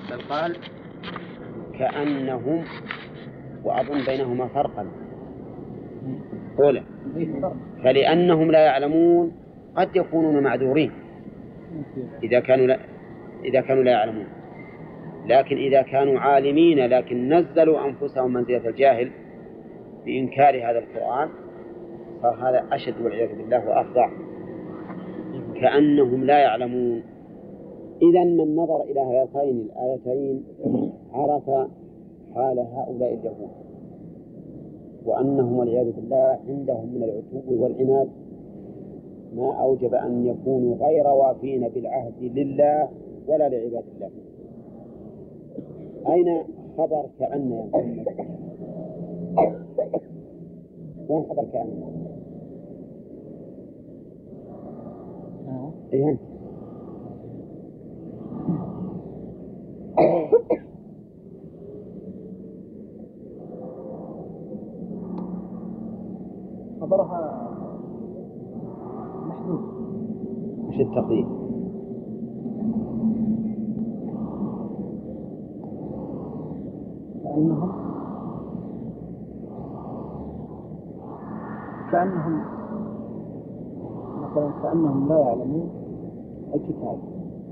بل قال كأنهم، وأظن بينهما فرقا قولا، فلأنهم لا يعلمون قد يكونون معذورين إذا كانوا لا يعلمون، لكن إذا كانوا عالمين لكن نزلوا أنفسهم منزلة الجاهل بإنكار هذا القرآن صار هذا أشد والعياذ بالله وأفظع. كأنهم لا يعلمون. إذن من نظر إلى هاتين الآيتين عرف حال هؤلاء اليهود، وأنهم والعياذ بالله عندهم من العتو والعناد ما أوجب أن يكونوا غير وافين بالعهد لله ولا لعباد الله. أين خبر كأن يا محمد؟ وين خبر كأن؟ إيه أنت؟ خبرها محدود. وش التقدير؟ كأنهم مثلا كأنهم لا يعلمون الكتاب.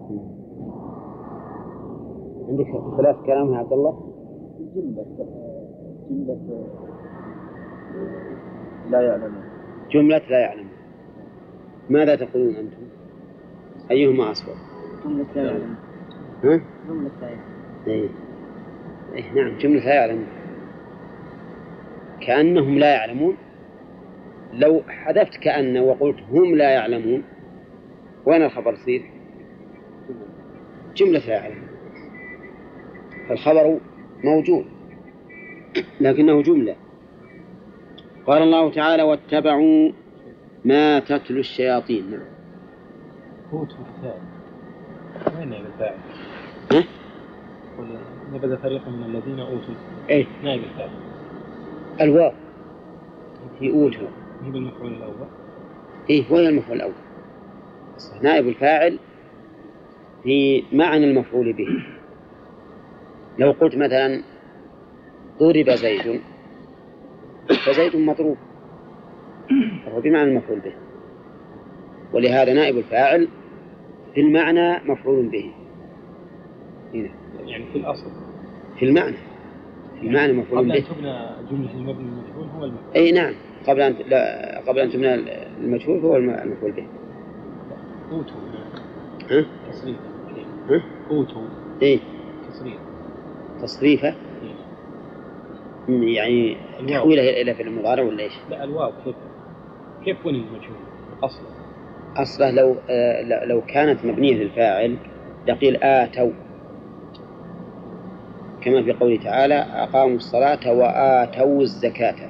عندك ثلاث كلام يا عبد الله؟ جملة لا يعلمون. جملة لا يعلمون. ماذا تقولون أنتم؟ أيهما أصبر؟ جملة لا يعلمون. ها؟ جملة لا يعلمون. إيه نعم، جملة لا يعلمون. كأنهم لا يعلمون. لو حذفت كأن وقلت هم لا يعلمون وين الخبر يصير؟ جملة لا يعلمون. فالخبر موجود لكنه جملة. قال الله تعالى واتبعوا ما تتلو الشياطين. أوتوا الكتاب. وين نائب الفاعل؟ نبذ فريق من الذين أوتوا. إيه نائب الفاعل. الواو في أوتوا. هي بالمفعول الأول. إيه وهي المفعول الأول. نائب الفاعل في معنى المفعول به. لو قلت مثلا ضرب زيد فزيد مضروب فهو بمعنى المفعول به، ولهذا نائب الفاعل في المعنى مفعول به. هنا. يعني في الأصل في المعنى مفعول به. قبل أن تبنى جملة المبني المجهول هو المفعول. أي نعم، قبل أن تبنى المجهول هو المفعول به. أوتوا. ها؟ تصريفا. ها؟ أوتوا. إيه. تصريفه. يعني تحويله إلى فعل المضارع ولا إيش؟ لا الواو كيف بني المجهول أصله لو كانت مبنية للفاعل لقيل آتوا، كما في قوله تعالى أقاموا الصلاة وآتوا الزكاة.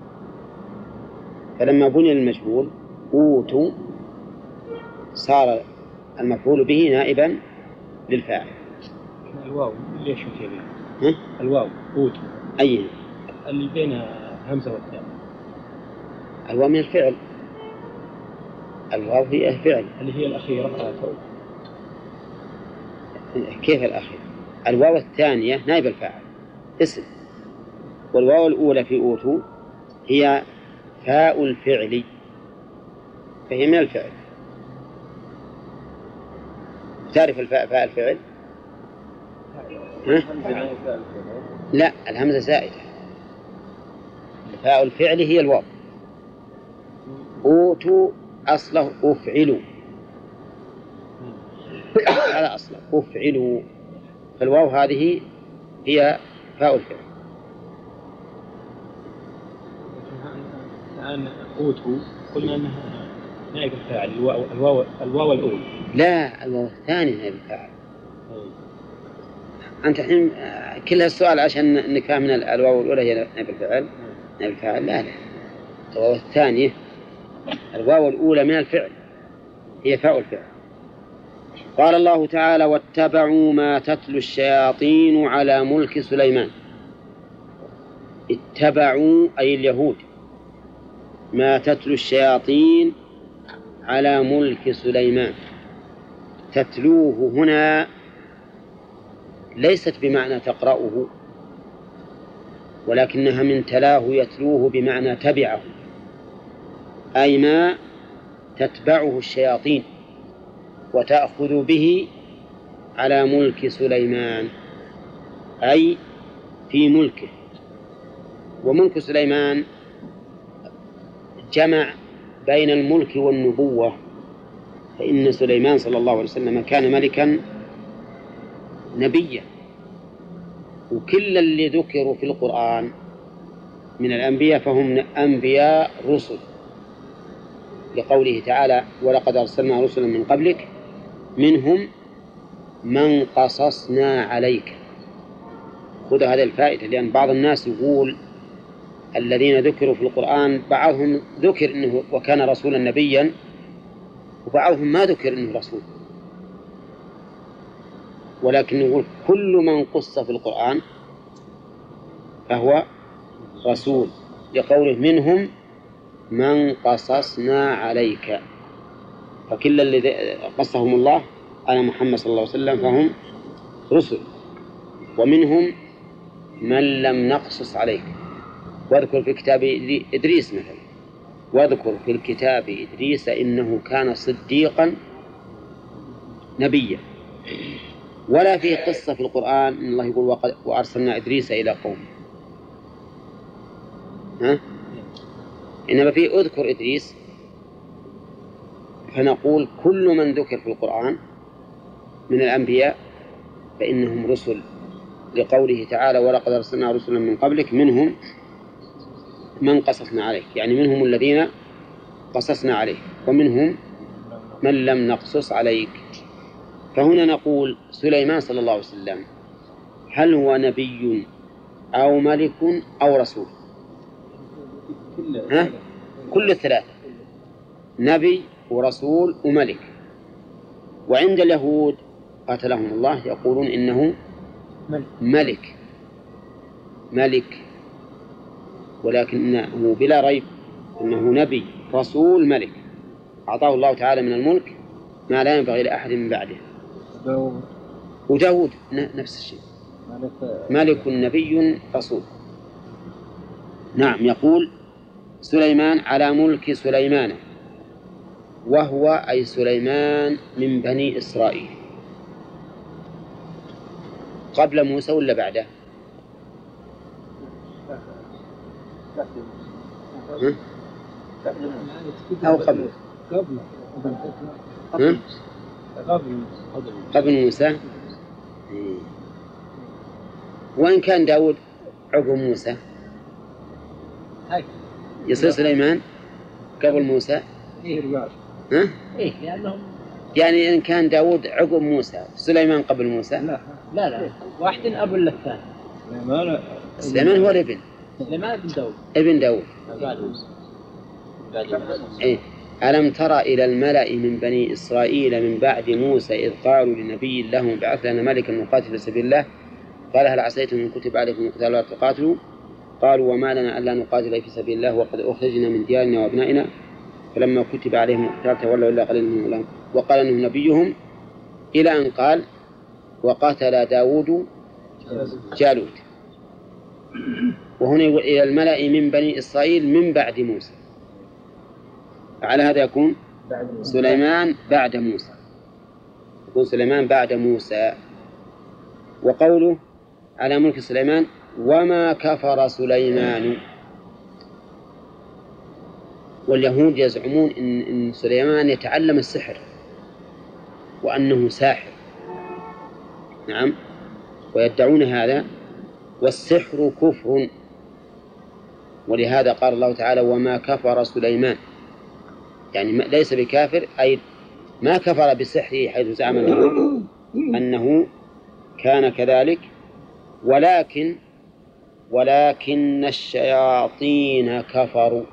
فلما بني المجهول أوتوا صار المفعول به نائبا للفاعل. الواو ليش متى الواو أوتوا أي اللي بين همزة والتاء؟ الواو من الفعل. الواو هي الفعل اللي هي الأخيرة آتوا. كيف الأخيرة؟ الواو الثانية نائب الفاعل اسم، والواو الأولى في أوتوا هي فاء الفعل فهي من الفعل. تعرف فاء الفعل؟ لا الهمزة زائدة. فاء الفعل هي الواو. أوتوا أصله أفعلوا، هذا أصله أفعلوا، فالواو هذه هي فاء الفعل. الآن أوتوا قلنا أنها نائب الفاعل. الواو الأول. لا الواو الثاني نائب الفاعل. أنت الحين كل السؤال عشان إنك فاهم من الواو الأولى هي نائب الفاعل. نائب الفاعل لا الواو الثانية. الواو الأولى من الفعل هي فاء الفعل. قال الله تعالى واتبعوا ما تتلو الشياطين على ملك سليمان. اتبعوا أي اليهود ما تتلو الشياطين على ملك سليمان. تتلوه هنا ليست بمعنى تقرأه، ولكنها من تلاه يتلوه بمعنى تبعه، أي ما تتبعه الشياطين وتأخذ به على ملك سليمان، أي في ملكه. وملك سليمان جمع بين الملك والنبوة، فإن سليمان صلى الله عليه وسلم كان ملكا نبيا، وكل اللي ذكروا في القرآن من الأنبياء فهم أنبياء رسل، لقوله تعالى ولقد أرسلنا رسلا من قبلك منهم من قصصنا عليك. خذ هذه الفائدة، لأن بعض الناس يقول الذين ذكروا في القرآن بعضهم ذكر إنه وكان رسولا نبيا، وبعضهم ما ذكر إنه رسول، ولكن يقول كل من قص في القرآن فهو رسول، لقوله منهم من قصصنا عليك، فكل الذي قصهم الله على محمد صلى الله عليه وسلم فهم رسل. ومنهم من لم نقصص عليك، واذكر في كتاب إدريس مثلا، واذكر في الكتاب إدريس إنه كان صديقا نبيا. ولا في قصة في القرآن إن الله يقول وأرسلنا إدريس إلى قومه، إنما في أذكر إدريس. فنقول كل من ذكر في القرآن من الأنبياء فإنهم رسل، لقوله تعالى ولقد أرسلنا رسلا من قبلك منهم من قصصنا عليك، يعني منهم الذين قصصنا عليك ومنهم من لم نقصص عليك. فهنا نقول سليمان صلى الله عليه وسلم هل هو نبي أو ملك أو رسول؟ كل الثلاثة، نبي ورسول وملك. وعند اليهود قاتلهم الله يقولون إنه ملك، ولكنه بلا ريب إنه نبي رسول ملك، أعطاه الله تعالى من الملك ما لا ينبغي لأحد من بعده. وداود نفس الشيء، ملك نبي رسول. نعم. يقول سليمان على ملك سليمان، وهو أي سليمان من بني إسرائيل، قبل موسى ولا بعده؟ أو قبل موسى. وإن كان داود عقب موسى يصير سليمان قبل موسى. يعني إن كان داود عقب موسى سليمان قبل موسى. لا واحد أب للثاني. سليمان هو الابن، سليمان ابن داود. إيه. ألم تر إلى الملأ من بني إسرائيل من بعد موسى إذ قالوا لنبي لهم بعث لنا ملكا نقاتل في سبيل الله قال هل عسيتم إن كتب عليكم القتال ولا تقاتلوا قالوا وما لنا ألا نقاتل في سبيل الله وقد أخرجنا من ديارنا وأبنائنا فلما كتب عليهم القتال تولوا إلا قليل منهم وقال إنه نبيهم، إلى أن قال وقاتل داود جالوت. وهنا يقول إلى الملأ من بني إسرائيل من بعد موسى، على هذا يكون سليمان بعد موسى، يكون سليمان بعد موسى. وقوله على ملك سليمان وما كفر سليمان، واليهود يزعمون إن سليمان يتعلم السحر وأنه ساحر، نعم، ويدعون هذا، والسحر كفر، ولهذا قال الله تعالى وما كفر سليمان، يعني ليس بكافر، أي ما كفر بسحره حيث زعم أنه كان كذلك، ولكن الشياطين كفروا.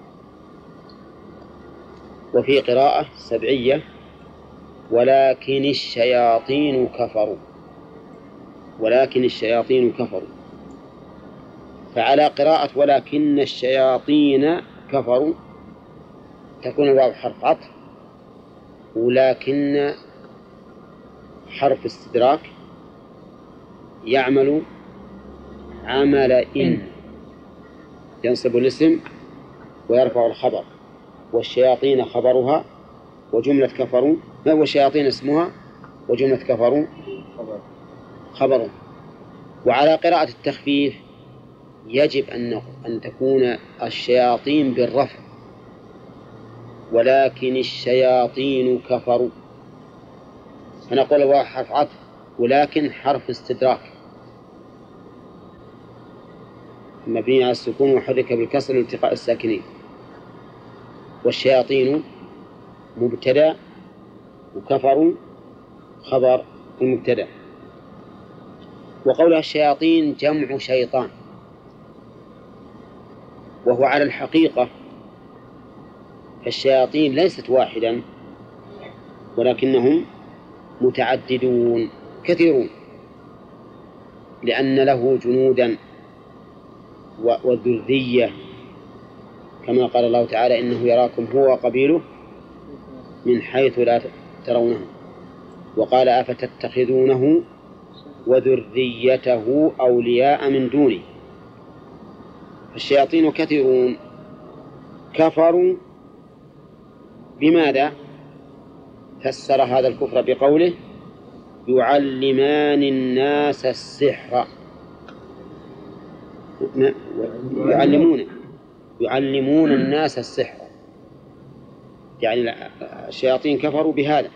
وفي قراءة سبعية ولكن الشياطين كفروا، ولكن الشياطين كفروا. فعلى قراءة ولكن الشياطين كفروا تكون الواو حرف عطف، ولكن حرف استدراك، يعمل عمل إن ينصب الاسم ويرفع الخبر، والشياطين خبرها وجملة كفروا، والشياطين اسمها وجملة كفروا خبر. وعلى قراءة التخفيف يجب أن تكون الشياطين بالرفع، ولكن الشياطين كفروا، فنقول الواو حرف عطف ولكن حرف استدراك مبني على السكون وحرك بالكسر لالتقاء الساكنين. والشياطين مبتدأ وكفروا خبر المبتدأ. وقولها الشياطين جمع شيطان، وهو على الحقيقة فالشياطين ليست واحدا ولكنهم متعددون كثيرون، لأن له جنودا وذرية، كما قال الله تعالى إنه يراكم هو وقبيله من حيث لا ترونه. وقال أفتتخذونه وذريته أولياء من دونه. الشياطين كثيرون. كفروا بماذا؟ فسر هذا الكفر بقوله يعلمان الناس السحر. يعلمون الناس السحر، يعني الشياطين كفروا بهذا،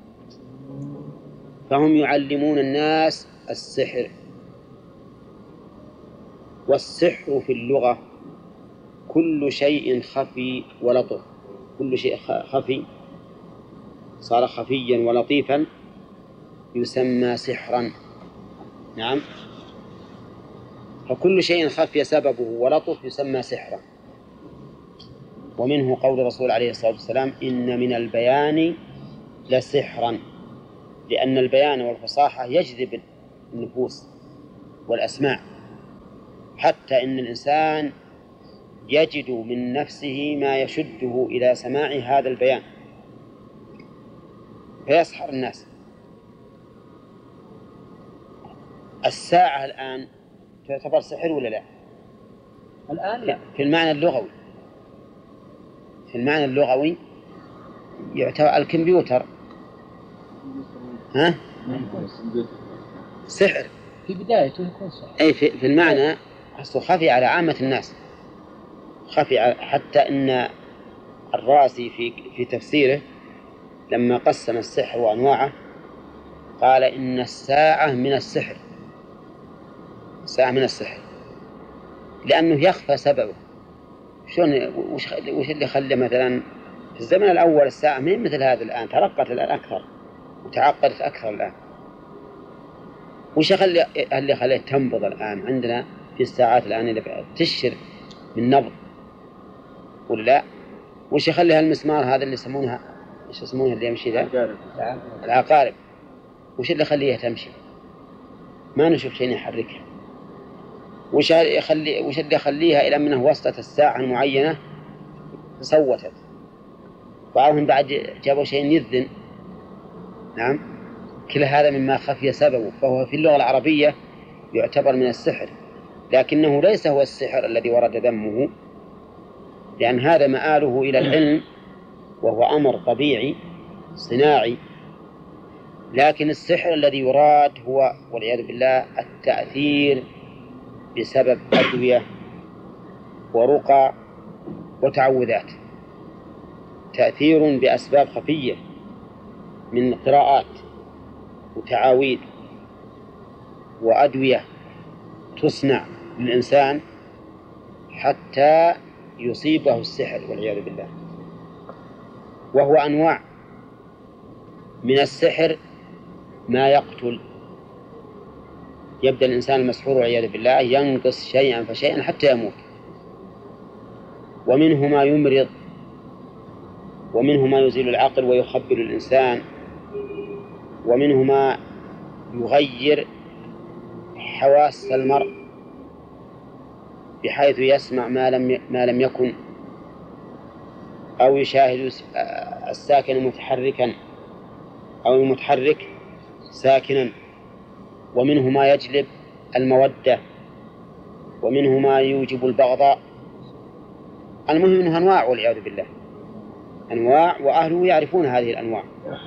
فهم يعلمون الناس السحر. والسحر في اللغة كل شيء خفي ولطف، كل شيء خفي صار خفيا ولطيفا يسمى سحرا. نعم، فكل شيء خفي سببه ولطف يسمى سحرا. ومنه قول الرسول عليه الصلاة والسلام إن من البيان لسحرا، لأن البيان والفصاحة يجذب النفوس والأسماع، حتى إن الإنسان يجد من نفسه ما يشده إلى سماع هذا البيان فيسحر الناس. الساعة الآن تعتبر سحر ولا لا؟ الآن لا. في المعنى اللغوي، في المعنى اللغوي يعتبر الكمبيوتر سحر في بدايته يكون سحر. أي في المعنى أصله خفي على عامة الناس، خفي حتى إن الرازي في تفسيره لما قسم السحر وأنواعه قال إن الساعة من السحر، الساعة من السحر، لأنه يخفى سببه. شلون وش اللي خلى مثلا في الزمن الأول الساعة من مثل هذا الآن ترقت الآن أكثر وتعقدت أكثر الآن؟ وش اللي خليه تنبض الآن؟ عندنا في الساعات الآن اللي تشر من نبض ولا لا؟ وش يخلي هالمسمار هذا اللي يسمونها إيش يسمونها اللي يمشي ذا؟ العقارب. وش اللي يخليها تمشي؟ ما نشوف شيء يحركها. وش اللي يخليها إلى منه وصلت الساعة المعينة صوتت؟ بعضهم بعد جابوا شيء يذن. نعم، كل هذا مما خفي سببه، فهو في اللغة العربية يعتبر من السحر، لكنه ليس هو السحر الذي ورد ذمه، لأن هذا مآله إلى العلم وهو أمر طبيعي صناعي. لكن السحر الذي يراد هو والعياذ بالله التأثير بسبب أدوية ورقى وتعوذات، تأثير بأسباب خفية من قراءات وتعاويذ وأدوية تصنع للإنسان حتى يصيبه السحر والعياذ بالله. وهو أنواع من السحر ما يقتل، يبدأ الإنسان المسحور والعياذ بالله ينقص شيئا فشيئا حتى يموت. ومنه ما يمرض، ومنه ما يزيل العقل ويخبل الإنسان، ومنه ما يغير حواس المرء بحيث يسمع ما لم يكن، أو يشاهد الساكن متحركا أو المتحرك ساكنا. ومنه ما يجلب المودة، ومنه ما يوجب البغضاء. المهم أنها أنواع والعياذ بالله، أنواع، وأهله يعرفون هذه الأنواع.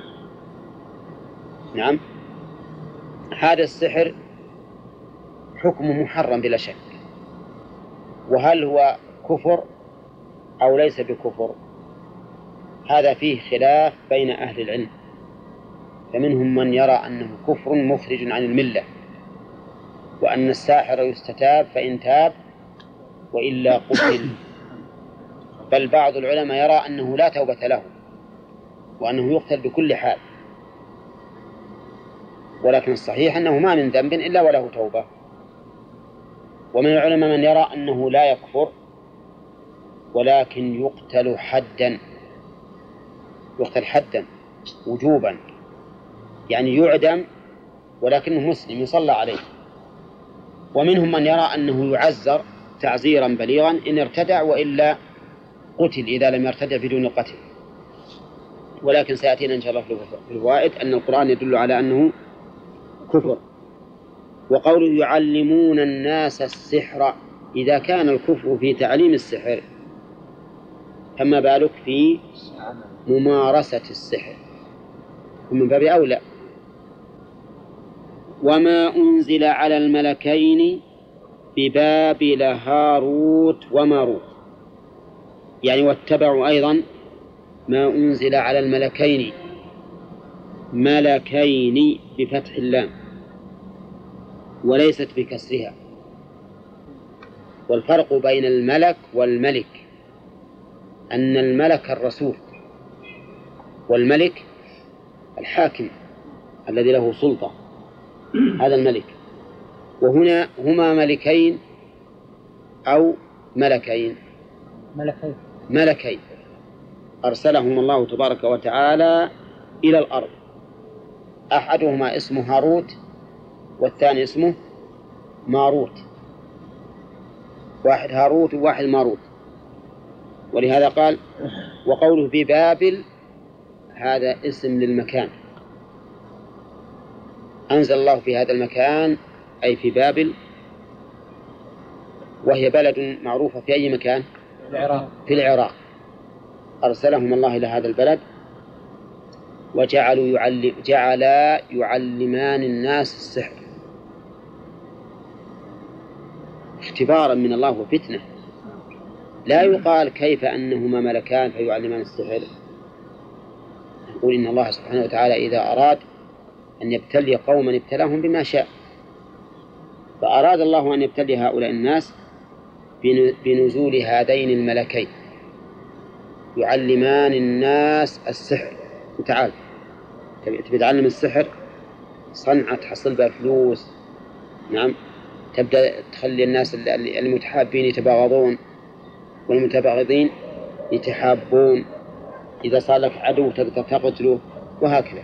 نعم، هذا السحر حكم محرم بلا شك. وهل هو كفر أو ليس بكفر؟ هذا فيه خلاف بين أهل العلم، فمنهم من يرى أنه كفر مخرج عن الملة، وأن الساحر يستتاب فإن تاب وإلا قتل. بل بعض العلماء يرى أنه لا توبة له، وأنه يقتل بكل حال، ولكن الصحيح أنه ما من ذنب إلا وله توبة. ومن العلماء من يرى أنه لا يكفر ولكن يقتل حدا، يقتل حدا وجوبا، يعني يعدم ولكنه مسلم يصلى عليه. ومنهم من يرى أنه يعزر تعزيرا بليغا إن ارتدع، وإلا قتل إذا لم يرتدع بدون القتل. ولكن سيأتينا إن شاء الله في الفوائد أن القرآن يدل على أنه كفر. وقوله يعلمون الناس السحر، إذا كان الكفر في تعليم السحر فما بالك في ممارسة السحر، ومن باب أولى. وما أنزل على الملكين ببابل هاروت وماروت، يعني واتبعوا أيضا ما أنزل على الملكين، ملكين بفتح اللام وليست بكسرها. والفرق بين الملك والملك أن الملك الرسول، والملك الحاكم الذي له سلطة، هذا الملك. وهنا هما ملكين أو ملكين، ملكين أرسلهم الله تبارك وتعالى إلى الأرض، أحدهما اسمه هاروت والثاني اسمه ماروت، واحد هاروت وواحد ماروت. ولهذا قال وقوله ببابل هذا اسم للمكان، أنزل الله في هذا المكان أي في بابل، وهي بلد معروفة في أي مكان؟ في العراق. أرسلهم الله إلى هذا البلد جعلا يعلمان الناس السحر اختبارا من الله وفتنة. لا يقال كيف أنهما ملكان فيعلمان السحر، نقول إن الله سبحانه وتعالى إذا أراد أن يبتلي قوما ابتلاهم بما شاء، فأراد الله أن يبتلي هؤلاء الناس بنزول هذين الملكين يعلمان الناس السحر. وتعال تبي تعلم السحر، صنعة تحصل بها فلوس، نعم، تبدأ تخلي الناس المتحابين يتباغضون والمتباغضين يتحابون، إذا صار لك عدو تقدر تقتله، وهكذا.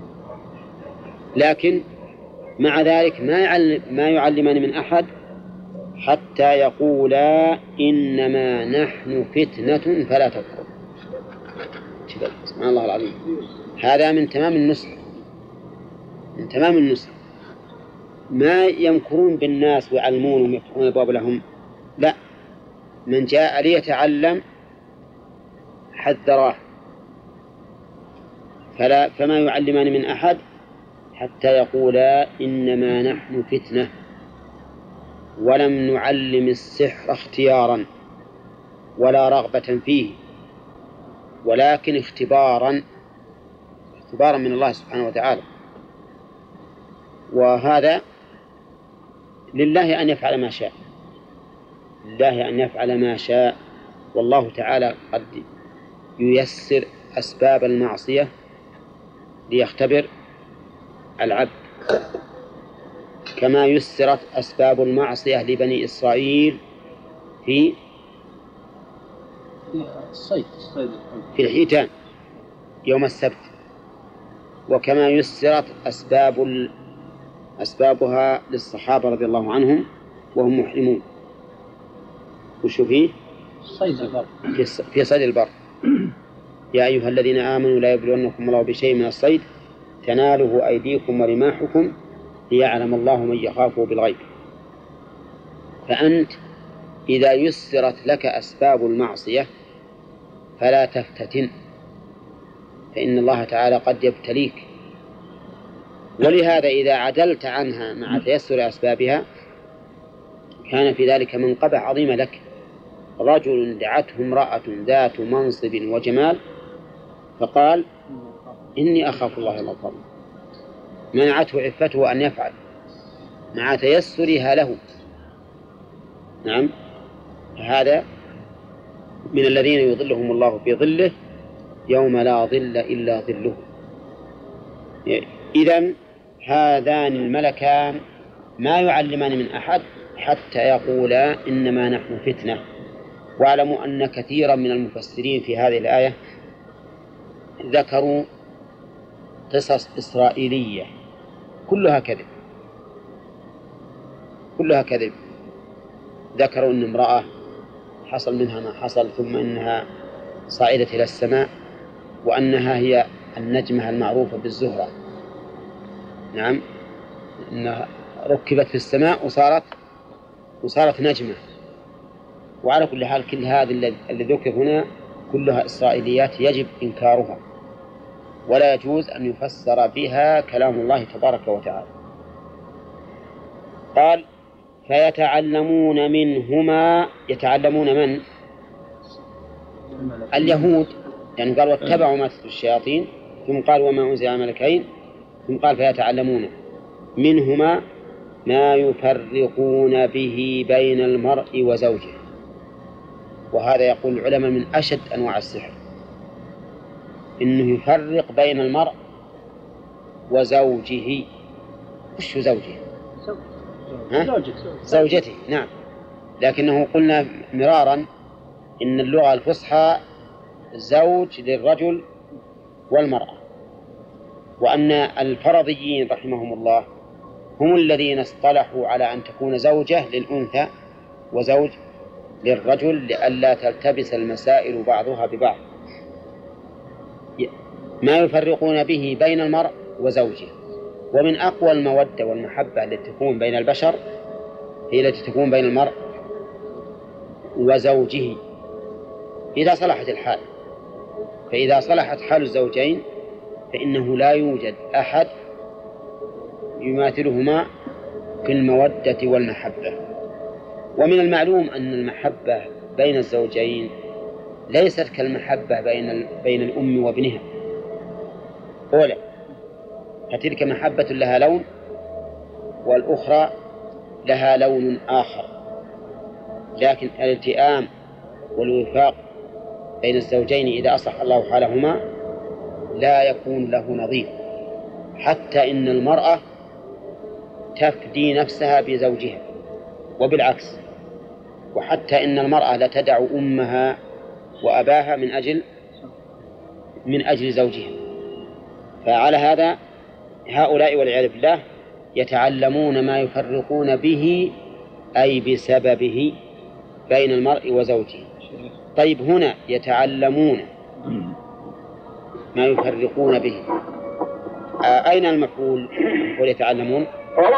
لكن مع ذلك ما يعلمان من أحد حتى يقولا إنما نحن فتنة فلا تكفر. سبحان الله العظيم، هذا من تمام النصر، من تمام النصر. ما يمكرون بالناس ويعلمونهم ويفتحون الباب لهم، لا، من جاء ليتعلم حذراه. فما يعلمان من أحد حتى يقولا إنما نحن فتنة، ولم نعلم السحر اختيارا ولا رغبة فيه، ولكن اختبارا من الله سبحانه وتعالى. وهذا لله أن يفعل ما شاء، لله أن يفعل ما شاء. والله تعالى قد ييسر أسباب المعصية ليختبر العبد، كما يسرت أسباب المعصية لبني إسرائيل في الحيتان يوم السبت، وكما يسرت أسبابها للصحابة رضي الله عنهم وهم محرمون. وشو فيه؟ في صيد البر. يا أيها الذين آمنوا لا يبلونكم الله بشيء من الصيد تناله أيديكم ورماحكم ليعلم الله من يخافه بالغيب. فأنت إذا يسرت لك أسباب المعصية فلا تفتتن، فإن الله تعالى قد يبتليك. ولهذا إذا عدلت عنها مع تيسر أسبابها كان في ذلك منقبة عظيمة لك. رجل دعته امرأة ذات منصب وجمال فقال إني أخاف الله الغفور، منعته عفته أن يفعل مع تيسرها له. نعم، هذا من الذين يظلهم الله في ظله يوم لا ظل إلا ظله. إذن هذان الملكان ما يعلمان من أحد حتى يقولا إنما نحن فتنة. واعلموا أن كثيرا من المفسرين في هذه الآية ذكروا قصص إسرائيلية كلها كذب، كلها كذب. ذكروا أن امرأة حصل منها ما حصل، ثم إنها صعدت إلى السماء، وأنها هي النجمة المعروفة بالزهرة. نعم، أنها ركبت في السماء وصارت نجمة. وعلى كل حال كل هذا اللي ذكر هنا كلها إسرائيليات يجب إنكارها، ولا يجوز أن يفسر بها كلام الله تبارك وتعالى. قال فيتعلمون منهما، يتعلمون من؟ اليهود، يعني قال واتبعوا ما تتلو الشياطين، ثم قال وما أنزل على الملكين، ثم قال فيتعلمون منهما ما يفرقون به بين المرء وزوجه. وهذا يقول العلماء من أشد أنواع السحر، إنه يفرق بين المرء وزوجه. وش زوجه؟ زوجته. نعم، لكنه قلنا مرارا إن اللغة الفصحى زوج للرجل والمرأة، وأن الفرضيين رحمهم الله هم الذين اصطلحوا على أن تكون زوجة للأنثى وزوج للرجل لئلا تلتبس المسائل بعضها ببعض. ما يفرقون به بين المرء وزوجه. ومن أقوى المودة والمحبة التي تكون بين البشر هي التي تكون بين المرء وزوجه إذا صلحت الحال. فإذا صلحت حال الزوجين فإنه لا يوجد أحد يماثلهما في المودة والمحبة. ومن المعلوم أن المحبة بين الزوجين ليست كالمحبة بين الأم وابنها. أولا، فتلك محبة لها لون، والأخرى لها لون آخر. لكن الالتئام والوفاق بين الزوجين إذا أصلح الله حالهما لا يكون له نظير، حتى إن المرأة تفدي نفسها بزوجها وبالعكس. وحتى إن المرأة لتدع أمها وأباها من أجل زوجها. فعلى هذا هؤلاء والعياذ بالله يتعلمون ما يفرقون به أي بسببه بين المرء وزوجه. طيب، هنا يتعلمون ما يفرقون به، أين المفعول؟ يتعلمون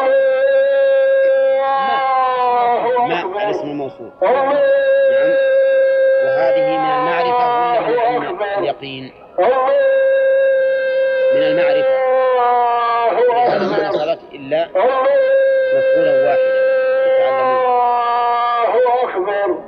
ما الاسم الموصول. نعم، وهذه من المعرفة ولا من اليقين؟ من المعرفة، ولهذا ما نصبت إلا مفعولا واحدا. يتعلمون.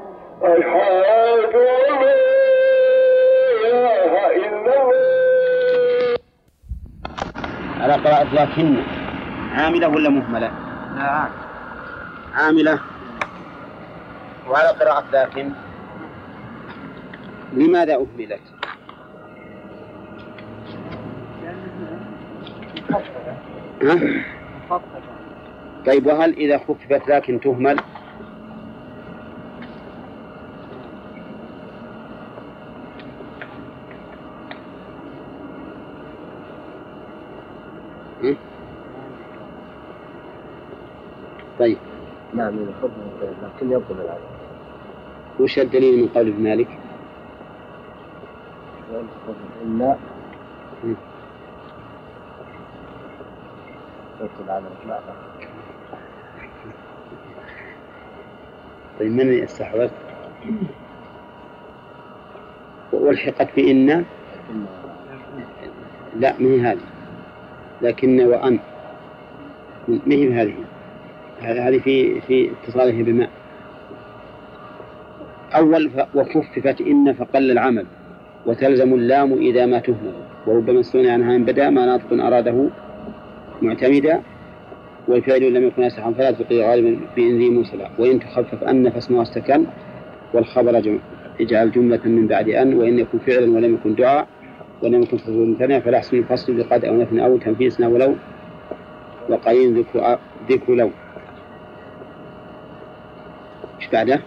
على قراءة لكن عاملة ولا مهملة؟ لا، عاملة. وعلى قراءة لكن لماذا أهملت؟ طيب، وهل إذا خففت لكن تهمل؟ طيب، نعم، لكن يبطل العمل. وش الدليل من قول ابن مالك؟ لا يبطل العمل. طيب من استحوذ؟ والحقت بإن؟ لا ما هي هذه، لكن وأن ما هي هذه. هذه في اتصاله بماء. أول وخففت إن فقل العمل، وتلزم اللام إذا ما تهمل، وربما استغنى عنها إن بدا ما ناطق أراده معتمدا، والفعل لم يكن أصحا فلا تقي غالبا في إن ذي موصلا، وإن تخفف أن فاسمها استكن، والخبر اجعل جملة من بعد أن، وإن يكن فعلا ولم يكن دعاء ولم يكن فصل ممتنع فلا حسن فصل بقد أو نفن أو تنفيسنا ولو، وقليل ذكر لو. إيش بعده؟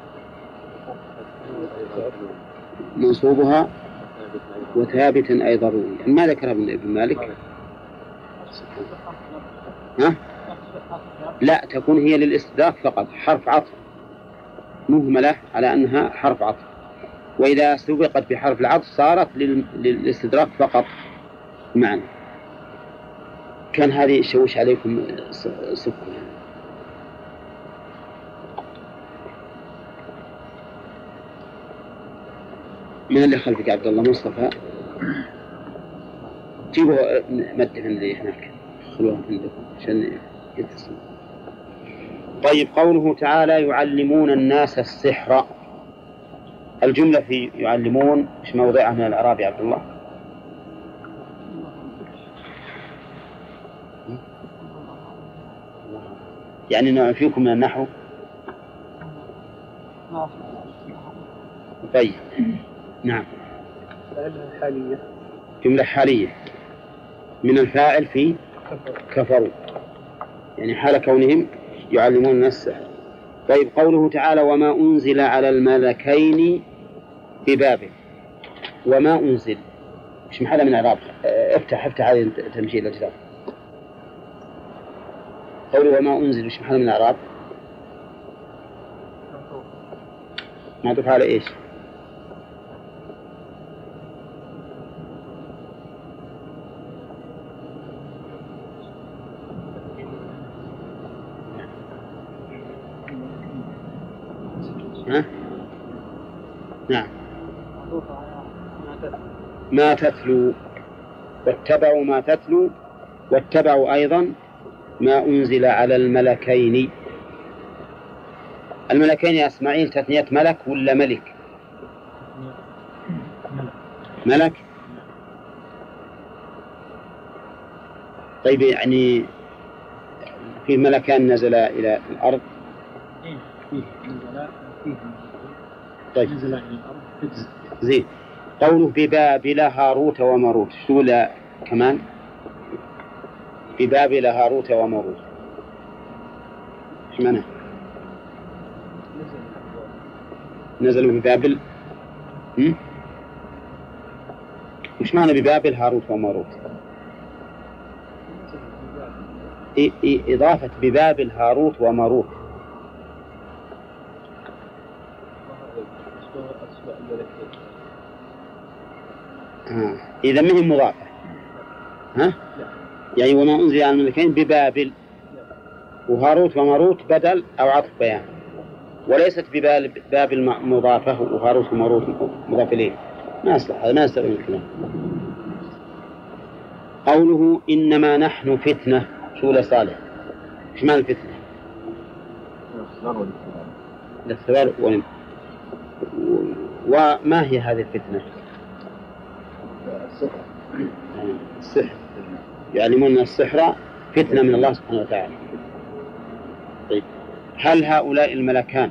منصوبها وثابتا أي ضروري. ما ذكر ابن مالك؟ ها؟ لا، تكون هي للاستدراك فقط، حرف عطف مهملة على أنها حرف عطف، وإذا سبقت بحرف العطف صارت للاستدراك فقط معا. كان هذه شوش عليكم سكر. من اللي خلفك عبد الله؟ مصطفى جيبوا مدفن اللي هناك، خلوها عندكم عشان يتصل. طيب، قوله تعالى يعلمون الناس السحر، الجملة في يعلمون مش موضعها من الإعراب يا عبد الله؟ يعني نعفيكم من النحو. طيب نعم. حالية، جملة حالية من الفاعل في كفروا، يعني حال كونهم يعلمون الناس السحر. طيب، قوله تعالى وما أنزل على الملكين ببابل، وما أنزل مش محل من إعراب. افتح هذه تمثيل الأجزاء. قوله وما أنزل مش محل من إعراب، معطوف على إيش؟ ها؟ نعم، ما تتلو، واتبعوا ما تتلو، واتبعوا أيضا ما أنزل على الملكين. الملكين يا إسماعيل تثنية ملك ولا ملك؟ ملك. طيب، يعني في ملكان نزل إلى الأرض. طيب زين. قوله ببابل هاروت وماروت، شو لا كمان؟ ببابل هاروت وماروت ايش معنى؟ نزلوا ببابل. وش معنى ببابل هاروت وماروت؟ إضافة ببابل هاروت وماروت. إذا منهم مضافة. ها؟ يعني وما أنزل على الملكين ببابل، وهاروت وماروت بدل أو عطف بيان، وليست ببابل مضافة وهاروت وماروت مضاف إليه. ما أصلح هذا، ما يستوي الكلام. قوله إنما نحن فتنة، شو لصالح؟ إيش معنى الفتنة؟ الاختبار. وما هي هذه الفتنة؟ السحر. يعلمون السحر فتنة من الله سبحانه وتعالى. طيب، هل هؤلاء الملكان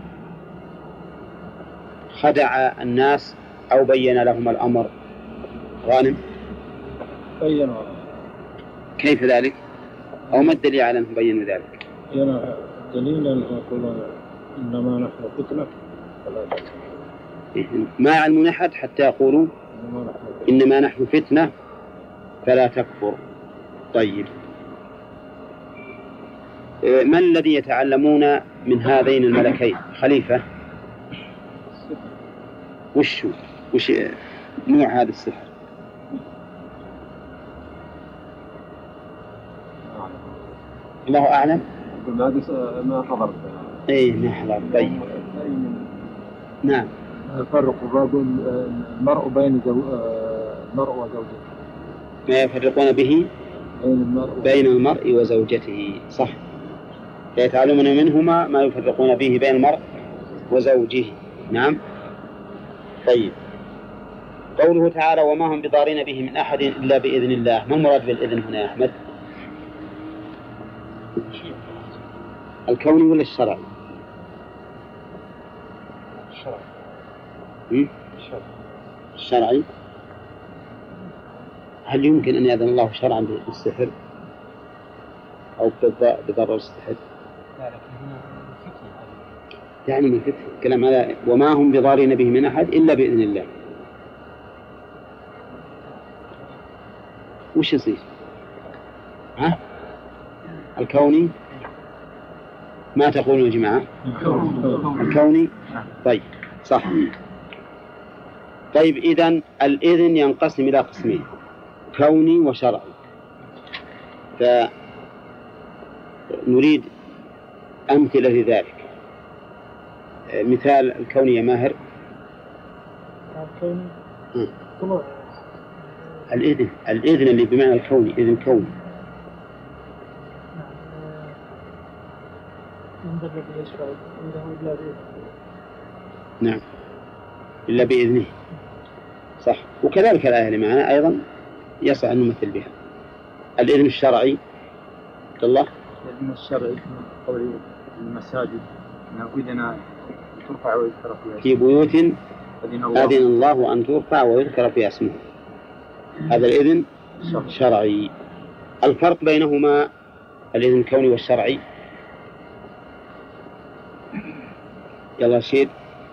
خدع الناس أو بين لهم الأمر؟ غانم بينوا. كيف ذلك؟ أو ما الدليل على أنهم بينوا ذلك؟ دليل أن يقولون إنما نحن فتنة فلا تكفر. ما يعلمون أحد حتى يقولوا إنما نحن فتنة فلا تكفر. طيب، ما الذي يتعلمون من هذين الملكين؟ خليفة، وش نوع هذا السحر؟ الله أعلم. ما حضرت. إيه ما حضرت. طيب. نعم. يفرق بين المرء وزوجته. ما يفرقون به بين المرء وزوجته، صح. فيتعلمون منهما ما يفرقون به بين المرء وزوجه. نعم. طيب، قوله تعالى وما هم بضارين به من أحد إلا بإذن الله، ما المراد بالإذن هنا يا أحمد؟ الكوني ولا الشرعي؟ الشرعي. هل يمكن أن يأذن الله شرعا بالسحر أو بضرر السحر؟ يعني من فتح الكلام هذا وما هم بضارين به من أحد إلا بإذن الله. وش يصير؟ ها؟ الكوني؟ ما تقولون يا جماعة؟ الكوني؟ طيب، صح. طيب، إذن الإذن ينقسم إلى قسمين، كوني وشرعي. فنريد أمثلة لذلك. مثال الكوني يا ماهر. الإذن اللي بمعنى الكوني، إذن كوني. نعم، إلا بإذنه، صح. وكذلك الآية اللي معنا أيضا يصح أن نمثل بها. الإذن الشرعي الله. الإذن الشرعي من قول المساجد إذن ترفع ويذكر فيها في بيوت أذن الله أن ترفع ويذكر فيها اسمه. هذا الإذن شرعي. الفرق بينهما الإذن الكوني والشرعي. يلا شيد.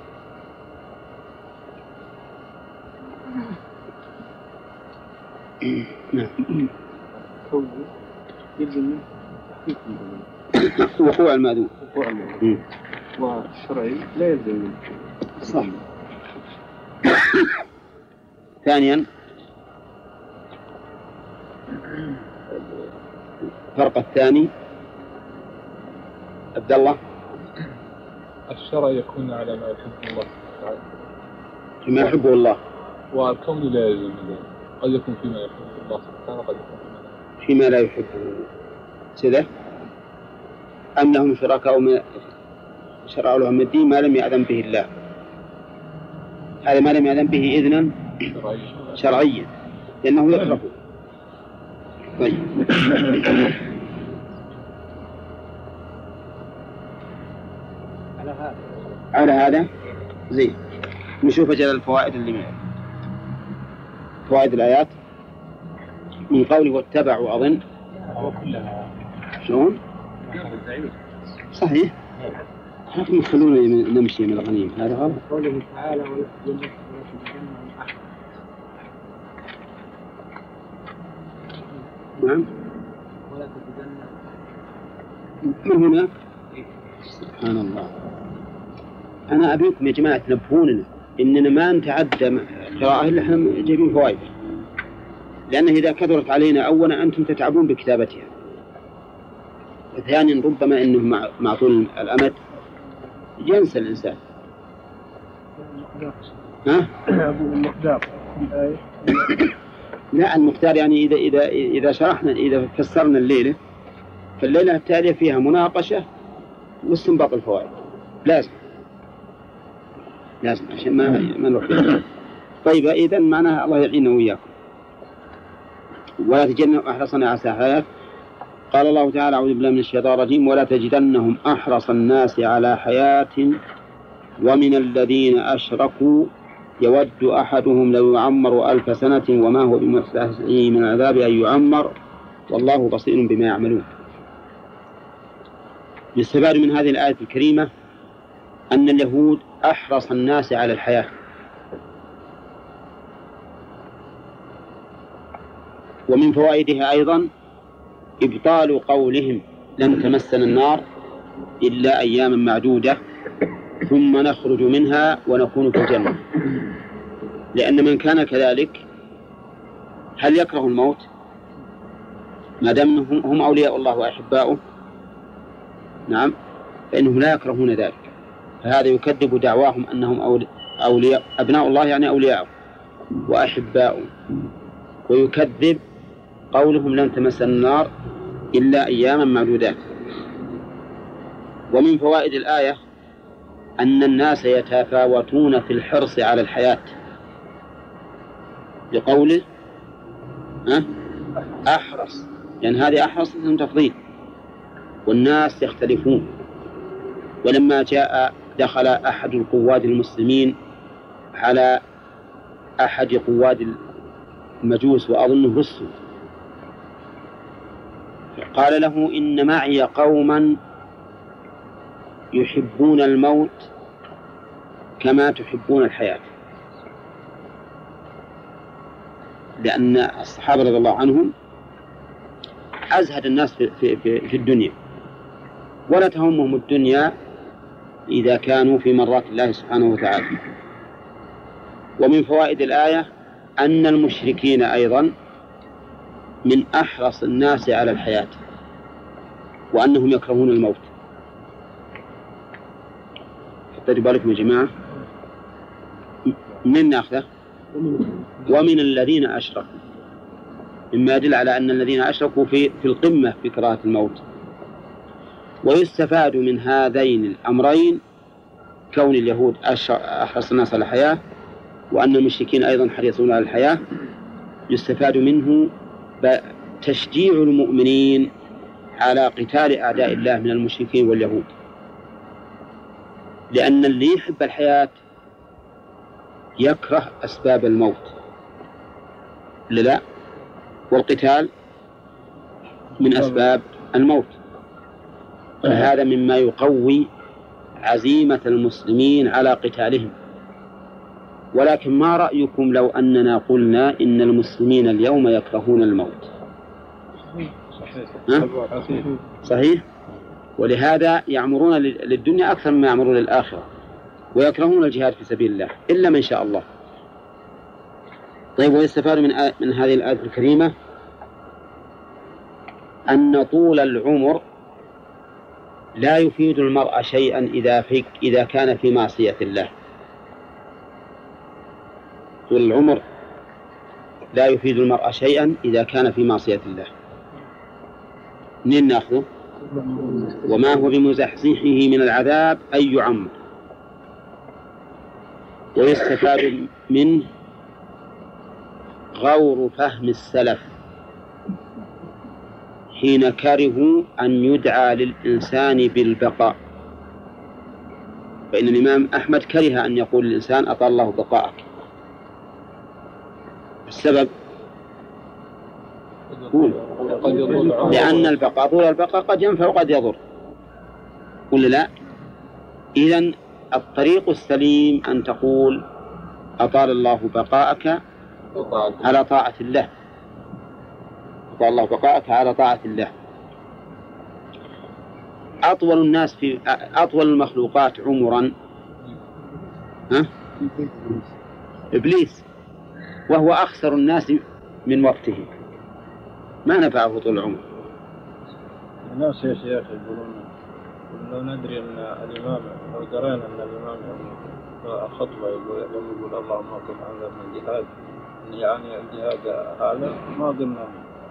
نعم. وقوع المأذون. والشرعي لا يلزم. صح. ثانيا الفرق الثاني عبد الله. الشرع يكون على ما يحبه الله تعالى. فيما يحبه الله. والكون لا يلزم، قد يكون فيما يحبه الله سبحانه، قد يكون فيما لا يحبه. سيده أم لهم شركاء شرعوا لهم من الدين ما لم يأذن به الله. هذا ما لم يأذن به إذنا شرعيا لأنه يكره. طيب، على هذا زين. نشوف أجل الفوائد اللي معه. فوائد الآيات من قوله واتبعوا أظن شلون؟ صحيح. لكن خلونا نمشي من الغنيم، هذا غلط. قوله تعالى نعم. من هنا سبحان الله. أنا أبيكم يا جماعة تنبهوننا إننا ما نتعدى قراءة إلا إحنا جايبين فوائد، لأنه إذا كثرت علينا أولا أنتم تتعبون بكتابتها، ثانيا ربما إنه مع طول الأمد ينسى الإنسان. ها؟ لا، المختار يعني إذا شرحنا، إذا فسرنا الليلة، فالليلة التالية فيها مناقشة واستنباط الفوائد. لازم عشان ما نروح فيها. طيب، إذا معناها الله يعيننا وإياكم. ولا تجدنهم أحرصنا على حياة. قال الله تعالى أعوذ بالله من الشيطان الرجيم ولا تجدنهم أحرص الناس على حياة ومن الذين أشركوا يود أحدهم لو يعمر 1000 سنة وما هو بمستحيي من العذاب أن يعمر والله بصير بما يعملون. يستفاد من هذه الآية الكريمة أن اليهود أحرص الناس على الحياة، ومن فوائدها أيضا إبطال قولهم لن تمسنا النار إلا أياما معدودة ثم نخرج منها ونكون في الجنة، لأن من كان كذلك هل يكره الموت؟ ما دام هم أولياء الله وأحباؤه، نعم، فإنهم لا يكرهون ذلك. فهذا يكذب دعواهم أنهم أولياء أبناء الله، يعني أولياء وأحباء، ويكذب قولهم لن تمس النار إلا أياما معدودات. ومن فوائد الآية أن الناس يتفاوتون في الحرص على الحياة، بقوله أحرص، يعني هذه أحرص من تفضيل، والناس يختلفون. ولما جاء دخل أحد القواد المسلمين على أحد قواد المجوس وأظنه رسل، قال له إن معي قوما يحبون الموت كما تحبون الحياة، لأن الصحابة رضي الله عنهم أزهد الناس في الدنيا، ولا تهمهم الدنيا إذا كانوا في مرات الله سبحانه وتعالى. ومن فوائد الآية أن المشركين أيضا من أحرص الناس على الحياة، وأنهم يكرهون الموت. حطيتوا بالكم يا جماعة؟ من ناخذه؟ ومن الذين أشركوا، مما يدل على أن الذين أشركوا في القمة في كراهة الموت. ويستفاد من هذين الأمرين كون اليهود أحرص الناس على الحياة، وأن المشركين أيضا حريصون على الحياة. يستفاد منه تشجيع المؤمنين على قتال أعداء الله من المشركين واليهود، لأن اللي يحب الحياة يكره أسباب الموت، لا، والقتال من أسباب الموت. فهذا مما يقوي عزيمة المسلمين على قتالهم. ولكن ما رأيكم لو أننا قلنا إن المسلمين اليوم يكرهون الموت؟ صحيح. ولهذا يعمرون للدنيا أكثر مما يعمرون للآخرة، ويكرهون الجهاد في سبيل الله إلا من شاء الله. طيب، ويستفاد من هذه الآية الكريمة أن طول العمر لا يفيد المرء شيئا إذا كان في معصية الله. طول العمر لا يفيد المرء شيئا إذا كان في معصية الله. منين نأخذه؟ وما هو بمزحزحه من العذاب أن يعمر. ويستفاد منه غور فهم السلف حين كرهوا أن يدعى للإنسان بالبقاء. فإن الإمام أحمد كره أن يقول للإنسان أطال الله بقاءك. السبب لأن البقاء طول البقاء قد ينفع وقد يضر، ولا لا؟ إذن الطريق السليم أن تقول أطال الله بقاءك على طاعة الله، أطال الله بقاءك على طاعة الله. أطول المخلوقات عمرا إبليس، وهو أخسر الناس من وقته، ما نفعه طول العمر. الناس يا شيخ يقولون لو ندري أن الإمام، لو درينا أن الإمام خطبة يقول اللهم اكن هذا من الجهاد، يعني الجهاد هذا ما قلنا،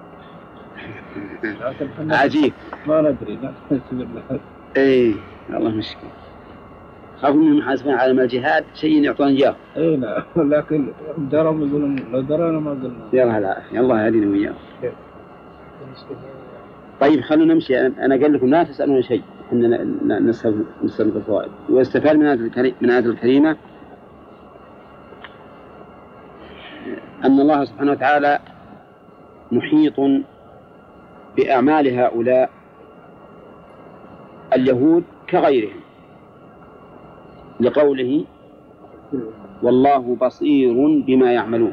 لكن عجيب ما ندري. اي والله مشكلة، خاف من المحاسبين على ما الجهاد شيء يعطون إياه. اي نعم، لكن درهم يقولون لو درينا ما قلنا. يلا لا، الله يهدينا وياه. طيب خلونا نمشي. أنا قال لكم لا تسألون شيء، إننا نسأل الفوائد. ويستفاد من هذه الكريمة أن الله سبحانه وتعالى محيط بأعمال هؤلاء اليهود كغيرهم، لقوله والله بصير بما يعملون.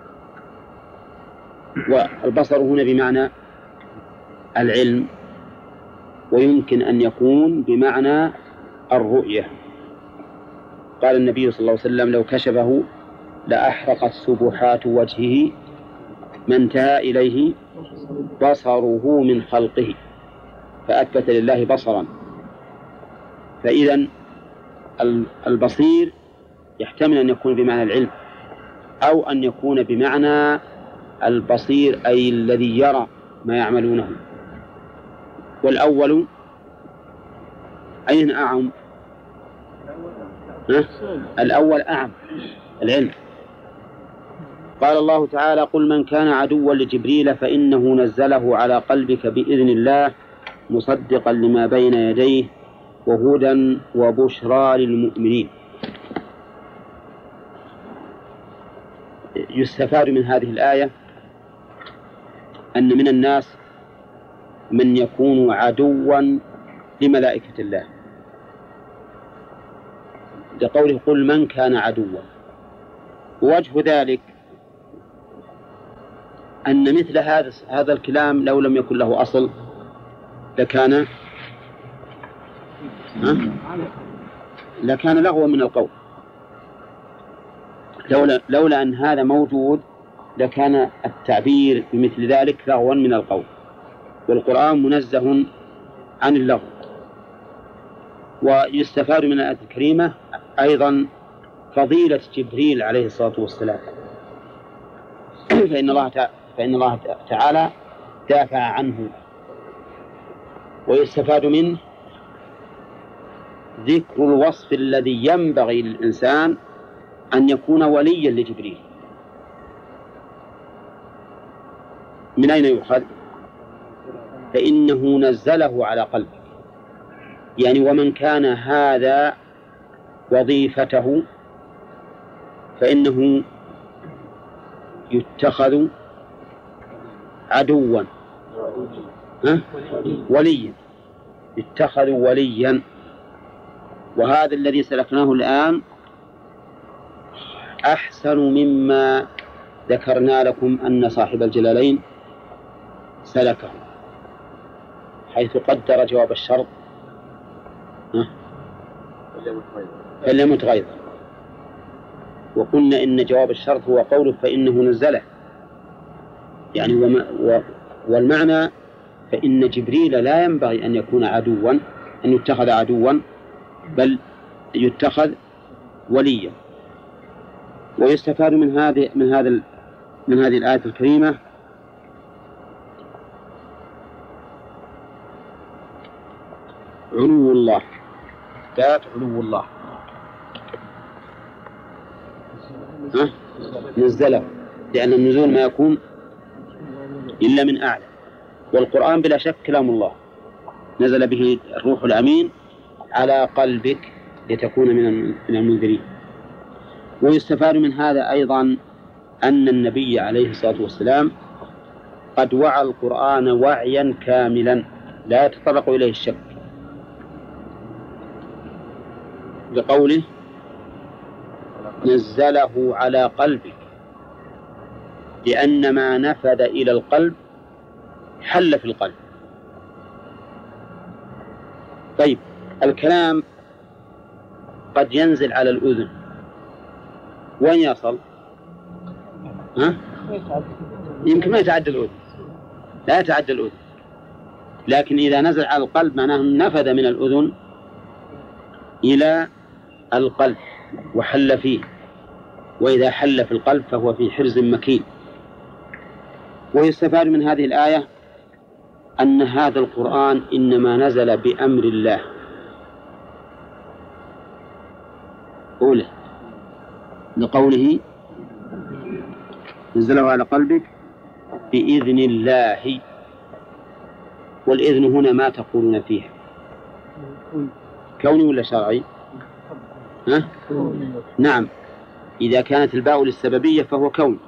والبصر هنا بمعنى العلم، ويمكن أن يكون بمعنى الرؤية. قال النبي صلى الله عليه وسلم لو كشفه لأحرقت سبحات وجهه ما انتهى إليه بصره من خلقه، فأثبت لله بصرا. فإذا البصير يحتمل أن يكون بمعنى العلم أو أن يكون بمعنى البصير أي الذي يرى ما يعملونه. والأول أين أعم؟ الأول أعم، العلم. قال الله تعالى: قل من كان عدوا لجبريل فإنه نزله على قلبك بإذن الله مصدقا لما بين يديه وهدى وبشرى للمؤمنين. يستفاد من هذه الآية أن من الناس من يكون عدوا لملائكة الله، لقوله: قل من كان عدوا. ووجه ذلك أن مثل هذا الكلام لو لم يكن له أصل لكان لغوا من القول. لولا أن هذا موجود لكان التعبير بمثل ذلك لغوا من القول، والقرآن منزه عن اللغو. ويستفاد من الآية الكريمة أيضا فضيلة جبريل عليه الصلاة والسلام، فإن الله تعالى دافع عنه. ويستفاد منه ذكر الوصف الذي ينبغي للإنسان أن يكون وليا لجبريل. من أين يؤخذ؟ فإنه نزله على قلبك، يعني ومن كان هذا وظيفته فإنه يتخذ عدوا وليا، يتخذ وليا. وهذا الذي سلكناه الآن أحسن مما ذكرنا لكم أن صاحب الجلالين سلكه، حيث قدر جواب الشرط فليمت غيظا. وقلنا إن جواب الشرط هو قوله فإنه نزله، يعني والمعنى فإن جبريل لا ينبغي أن يكون عدوا، أن يتخذ عدوا، بل يتخذ وليا. ويستفاد من هذه الآية الكريمة علو الله، ذات علو الله نزله، لأن النزول ما يكون إلا من أعلى. والقرآن بلا شك كلام الله، نزل به الروح الأمين على قلبك لتكون من المنذرين. ويستفاد من هذا أيضا أن النبي عليه الصلاة والسلام قد وعى القرآن وعيا كاملا لا يتطرق إليه الشك، لقوله نزله على قلبك، لأن ما نفذ إلى القلب حل في القلب. طيب، الكلام قد ينزل على الأذن، وين يصل؟ يمكن ما يتعدى الأذن، لا يتعدى الأذن، لكن إذا نزل على القلب معناه نفذ من الأذن إلى القلب وحل فيه، وإذا حل في القلب فهو في حرز مكين. ويستفاد من هذه الآية أن هذا القرآن إنما نزل بأمر الله، قوله لقوله نزله على قلبك بإذن الله. والإذن هنا ما تقولون فيها، كوني ولا شرعي؟ نعم، إذا كانت الباء للسببية فهو كون،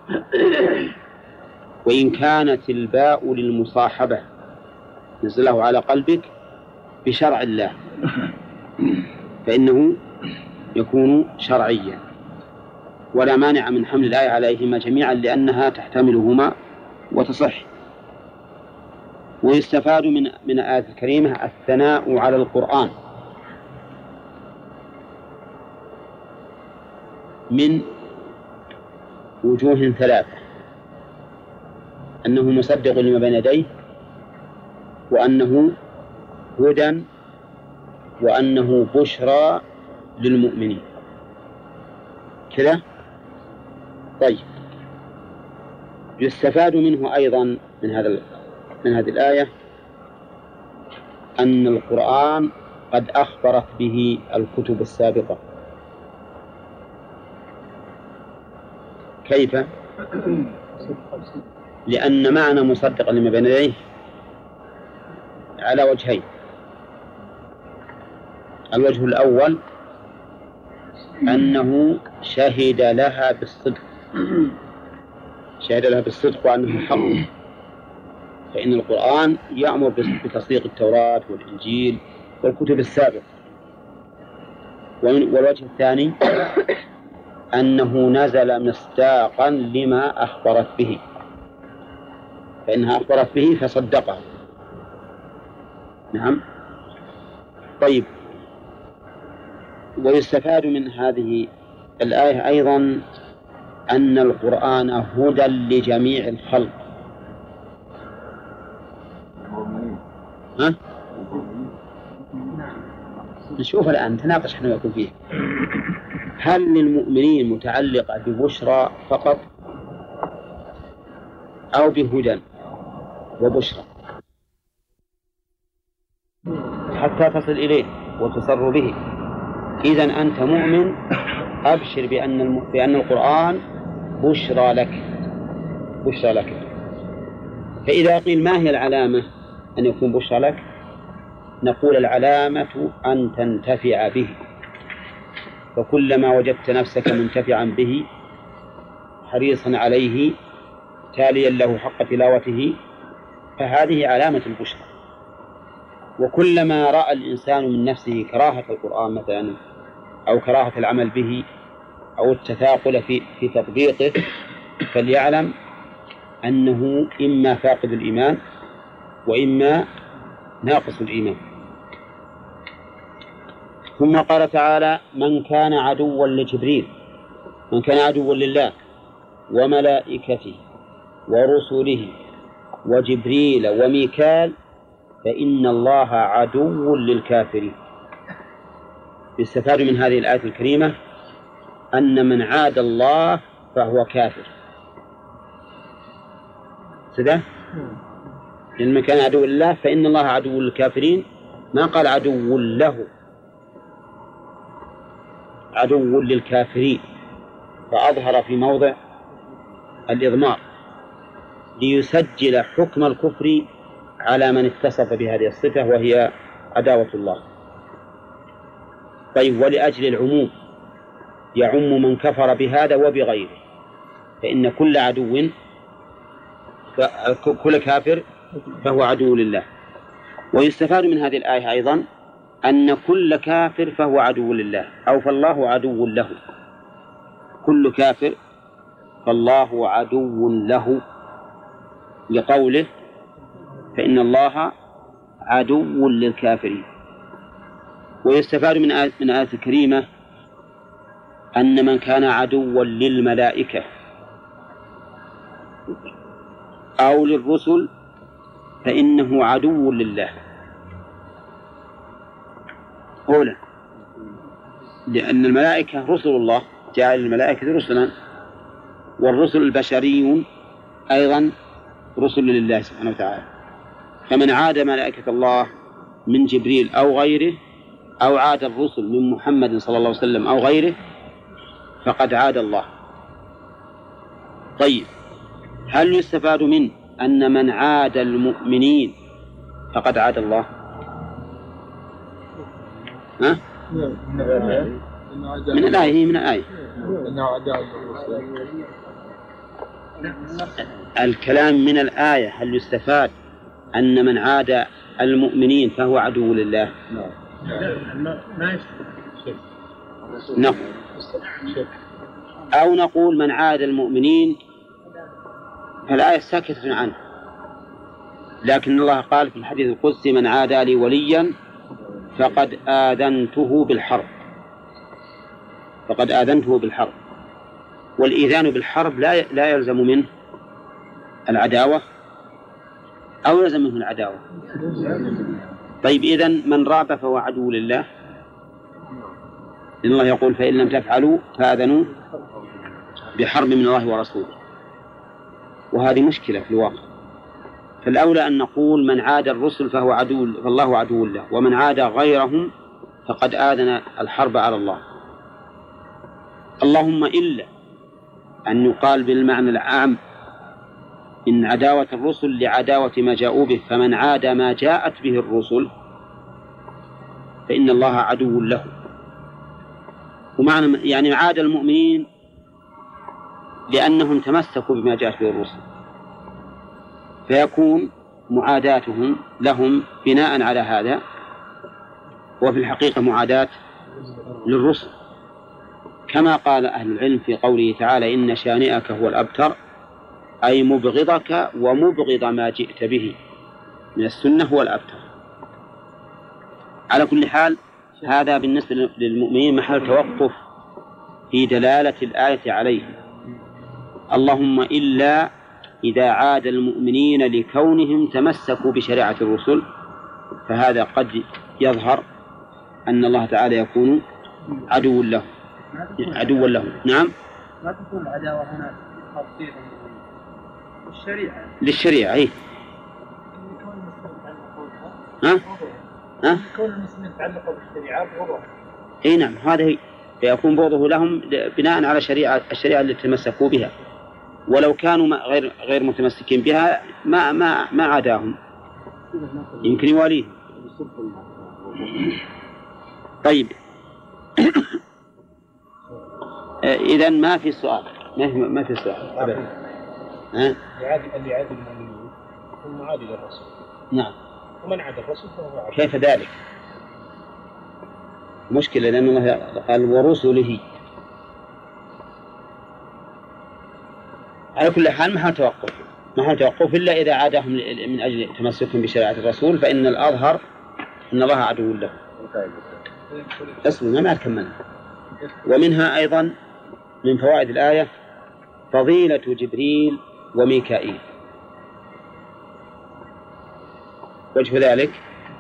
وإن كانت الباء للمصاحبة نزله على قلبك بشرع الله فإنه يكون شرعيا، ولا مانع من حمل الآية عليهما جميعا لأنها تحتملهما وتصح. ويستفاد من الآية الكريمة الثناء على القرآن من وجوه ثلاثة: أنه مصدق لما بين يديه، وأنه هدى، وأنه بشرى للمؤمنين كذا. طيب، يستفاد منه أيضا من هذه الآية أن القرآن قد أخبرت به الكتب السابقة. كيف؟ لأن معنى مصدقا لما بين يديه على وجهين. الوجه الأول أنه شهد لها بالصدق وأنه حق، فإن القرآن يأمر بتصديق التوراة والإنجيل والكتب السابقة. والوجه الثاني أنه نزل مصداقا لما أخبرت به، فإنها أخبرت به فصدقه. نعم. طيب، ويستفاد من هذه الآية أيضا أن القرآن هدى لجميع الخلق. ها؟ نشوف الآن نتناقش احنا ويكون فيه. هل للمؤمنين متعلقة ببشرى فقط أو بهدى وبشرى حتى تصل إليه وتصر به؟ إذن أنت مؤمن، أبشر بأن القرآن بشرى لك. فإذا قيل ما هي العلامة أن يكون بشرى لك؟ نقول العلامة أن تنتفع به، فكلما وجدت نفسك منتفعا به حريصا عليه تاليا له حق تلاوته فهذه علامة البشرى. وكلما رأى الإنسان من نفسه كراهة القرآن مثلا أو كراهة العمل به أو التثاقل في تطبيقه فليعلم أنه إما فاقد الإيمان وإما ناقص الإيمان. ثم قال تعالى: من كان عدوا لجبريل، من كان عدوا لله وملائكته ورسله وجبريل وميكال فإن الله عدو للكافرين. يستفاد من هذه الآية الكريمة أن من عاد الله فهو كافر. سده؟ لأن من كان عدو لله فإن الله عدو للكافرين، ما قال عدو له، عدو للكافرين، فأظهر في موضع الإضمار ليسجل حكم الكفر على من اتصف بهذه الصفة وهي عداوة الله. طيب، ولأجل العموم يعم من كفر بهذا وبغيره، فإن كل عدو كل كافر فهو عدو لله. ويستفاد من هذه الآية أيضا أن كل كافر فهو عدو لله أو فالله عدو له. كل كافر فالله عدو له، لقوله: فإن الله عدو للكافرين. ويستفاد من الآية الكريمة أن من كان عدوا للملائكة أو للرسل فإنه عدو لله. أولا لأن الملائكة رسل الله، جعل الملائكة رسلا، والرسل البشريون أيضا رسل لله سبحانه وتعالى. فمن عاد ملائكة الله من جبريل أو غيره أو عاد الرسل من محمد صلى الله عليه وسلم أو غيره فقد عاد الله. طيب، هل يستفاد منه أن من عاد المؤمنين فقد عاد الله؟ ها؟ من الآية الكلام من الآية. هل يستفاد أن من عاد المؤمنين فهو عدو لله؟ نعم. أو نقول من عاد المؤمنين فالآية ساكتة عنه، لكن الله قال في الحديث القدسي: من عادى لي وليا فقد آذنته بالحرب. فقد آذنته بالحرب. والإيذان بالحرب لا يلزم منه العداوة أو يلزم منه العداوة. طيب، إذن من راب فهو عدو لله. لأن الله يقول فإن لم تفعلوا فآذنوا بحرب من الله ورسوله، وهذه مشكلة في الواقع. فالأولى أن نقول من عاد الرسل فالله عدو له، ومن عاد غيرهم فقد آذن الحرب على الله. اللهم إلا أن يقال بالمعنى العام إن عداوة الرسل لعداوة ما جاءوا به، فمن عاد ما جاءت به الرسل فإن الله عدو له. ومعنى يعني عاد المؤمنين لأنهم تمسكوا بما جاءت به الرسل، فيكون معاداتهم لهم بناء على هذا، وفي الحقيقة معاداة للرسل، كما قال أهل العلم في قوله تعالى إن شانئك هو الأبتر، أي مبغضك ومبغض ما جئت به من السنة هو الأبتر. على كل حال هذا بالنسبة للمؤمنين محل توقف في دلالة الآية عليه. اللهم إلا إذا عاد المؤمنين لكونهم تمسكوا بشريعة الرسل، فهذا قد يظهر أن الله تعالى يكون عدوا له. نعم، ما تكون العداوة هنا خاصية للشريعة. أي كون المسلمين تعلقوا بالشريعة بغضها. أي نعم، هذا يكون بغضه لهم بناء على الشريعة التي تمسكوا بها، ولو كانوا غير متمسكين بها ما عاداهم، يمكن يواليهم. طيب إذن ما في سؤال، ما في سؤال أبدا. اللي عاد المؤمنين هم معادي للرسول. نعم. ومن عاد الرسول فهو عاد. كيف ذلك؟ مشكلة، لأن الله قال ورسله. على كل حال محل توقف إلا إذا عادهم من أجل تمسكهم بشريعة الرسول، فإن الأظهر أن الله عدو له. أصلا ما كملنا. ومنها أيضا من فوائد الآية فضيلة جبريل وميكائيل. وجه ذلك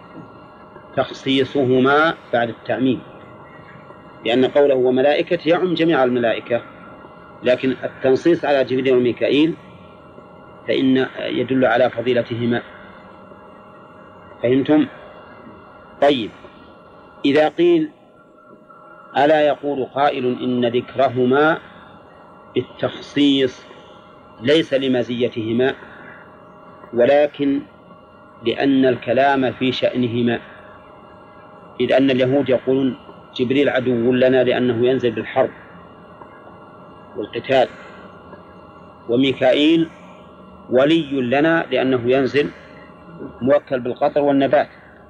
تخصيصهما بعد التعميم، لأن قوله وملائكة يعم جميع الملائكة، لكن التنصيص على جبريل وميكائيل فإن يدل على فضيلتهما. فهمتم؟ طيب، إذا قيل ألا يقول قائل إن ذكرهما بالتخصيص ليس لمزيتهما ولكن لأن الكلام في شأنهما، إذ أن اليهود يقولون جبريل عدو لنا لأنه ينزل بالحرب والقتال، وميكائيل ولي لنا لأنه ينزل موكل بالقطر والنبات،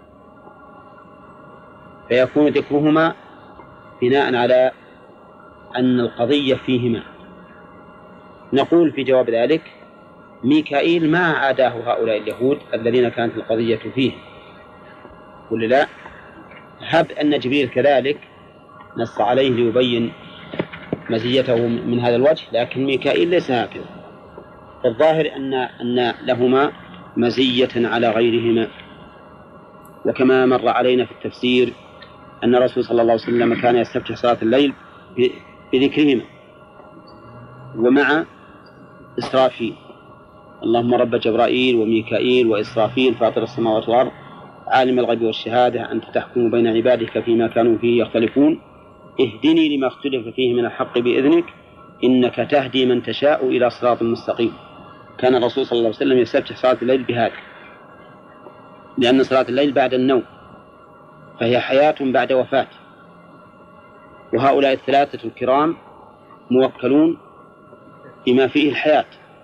فيكون ذكرهما بناء على أن القضية فيهما. نقول في جواب ذلك ميكائيل ما عاداه هؤلاء اليهود الذين كانت القضية فيه، ولا لا؟ هب أن جبريل كذلك نص عليه ليبين مزيته من هذا الوجه، لكن ميكائيل ليس هكذا. فالظاهر أن لهما مزية على غيرهما. وكما مر علينا في التفسير أن الرسول صلى الله عليه وسلم كان يستفتح صلاة الليل بذكرهما ومع إسرافيل، اللهم رب جبرائيل وميكائيل وإسرافيل فاطر السماوات والأرض عالم الغيب والشهادة أنت تحكم بين عبادك فيما كانوا فيه يختلفون اهدني لما اختلف فيه من الحق بإذنك إنك تهدي من تشاء إلى صراط مستقيم. كان الرسول صلى الله عليه وسلم يستفتح صلاة الليل بهذا، لأن صلاة الليل بعد النوم فهي حياة بعد وفاة، وهؤلاء الثلاثة الكرام موكلون بما فيه الحياة،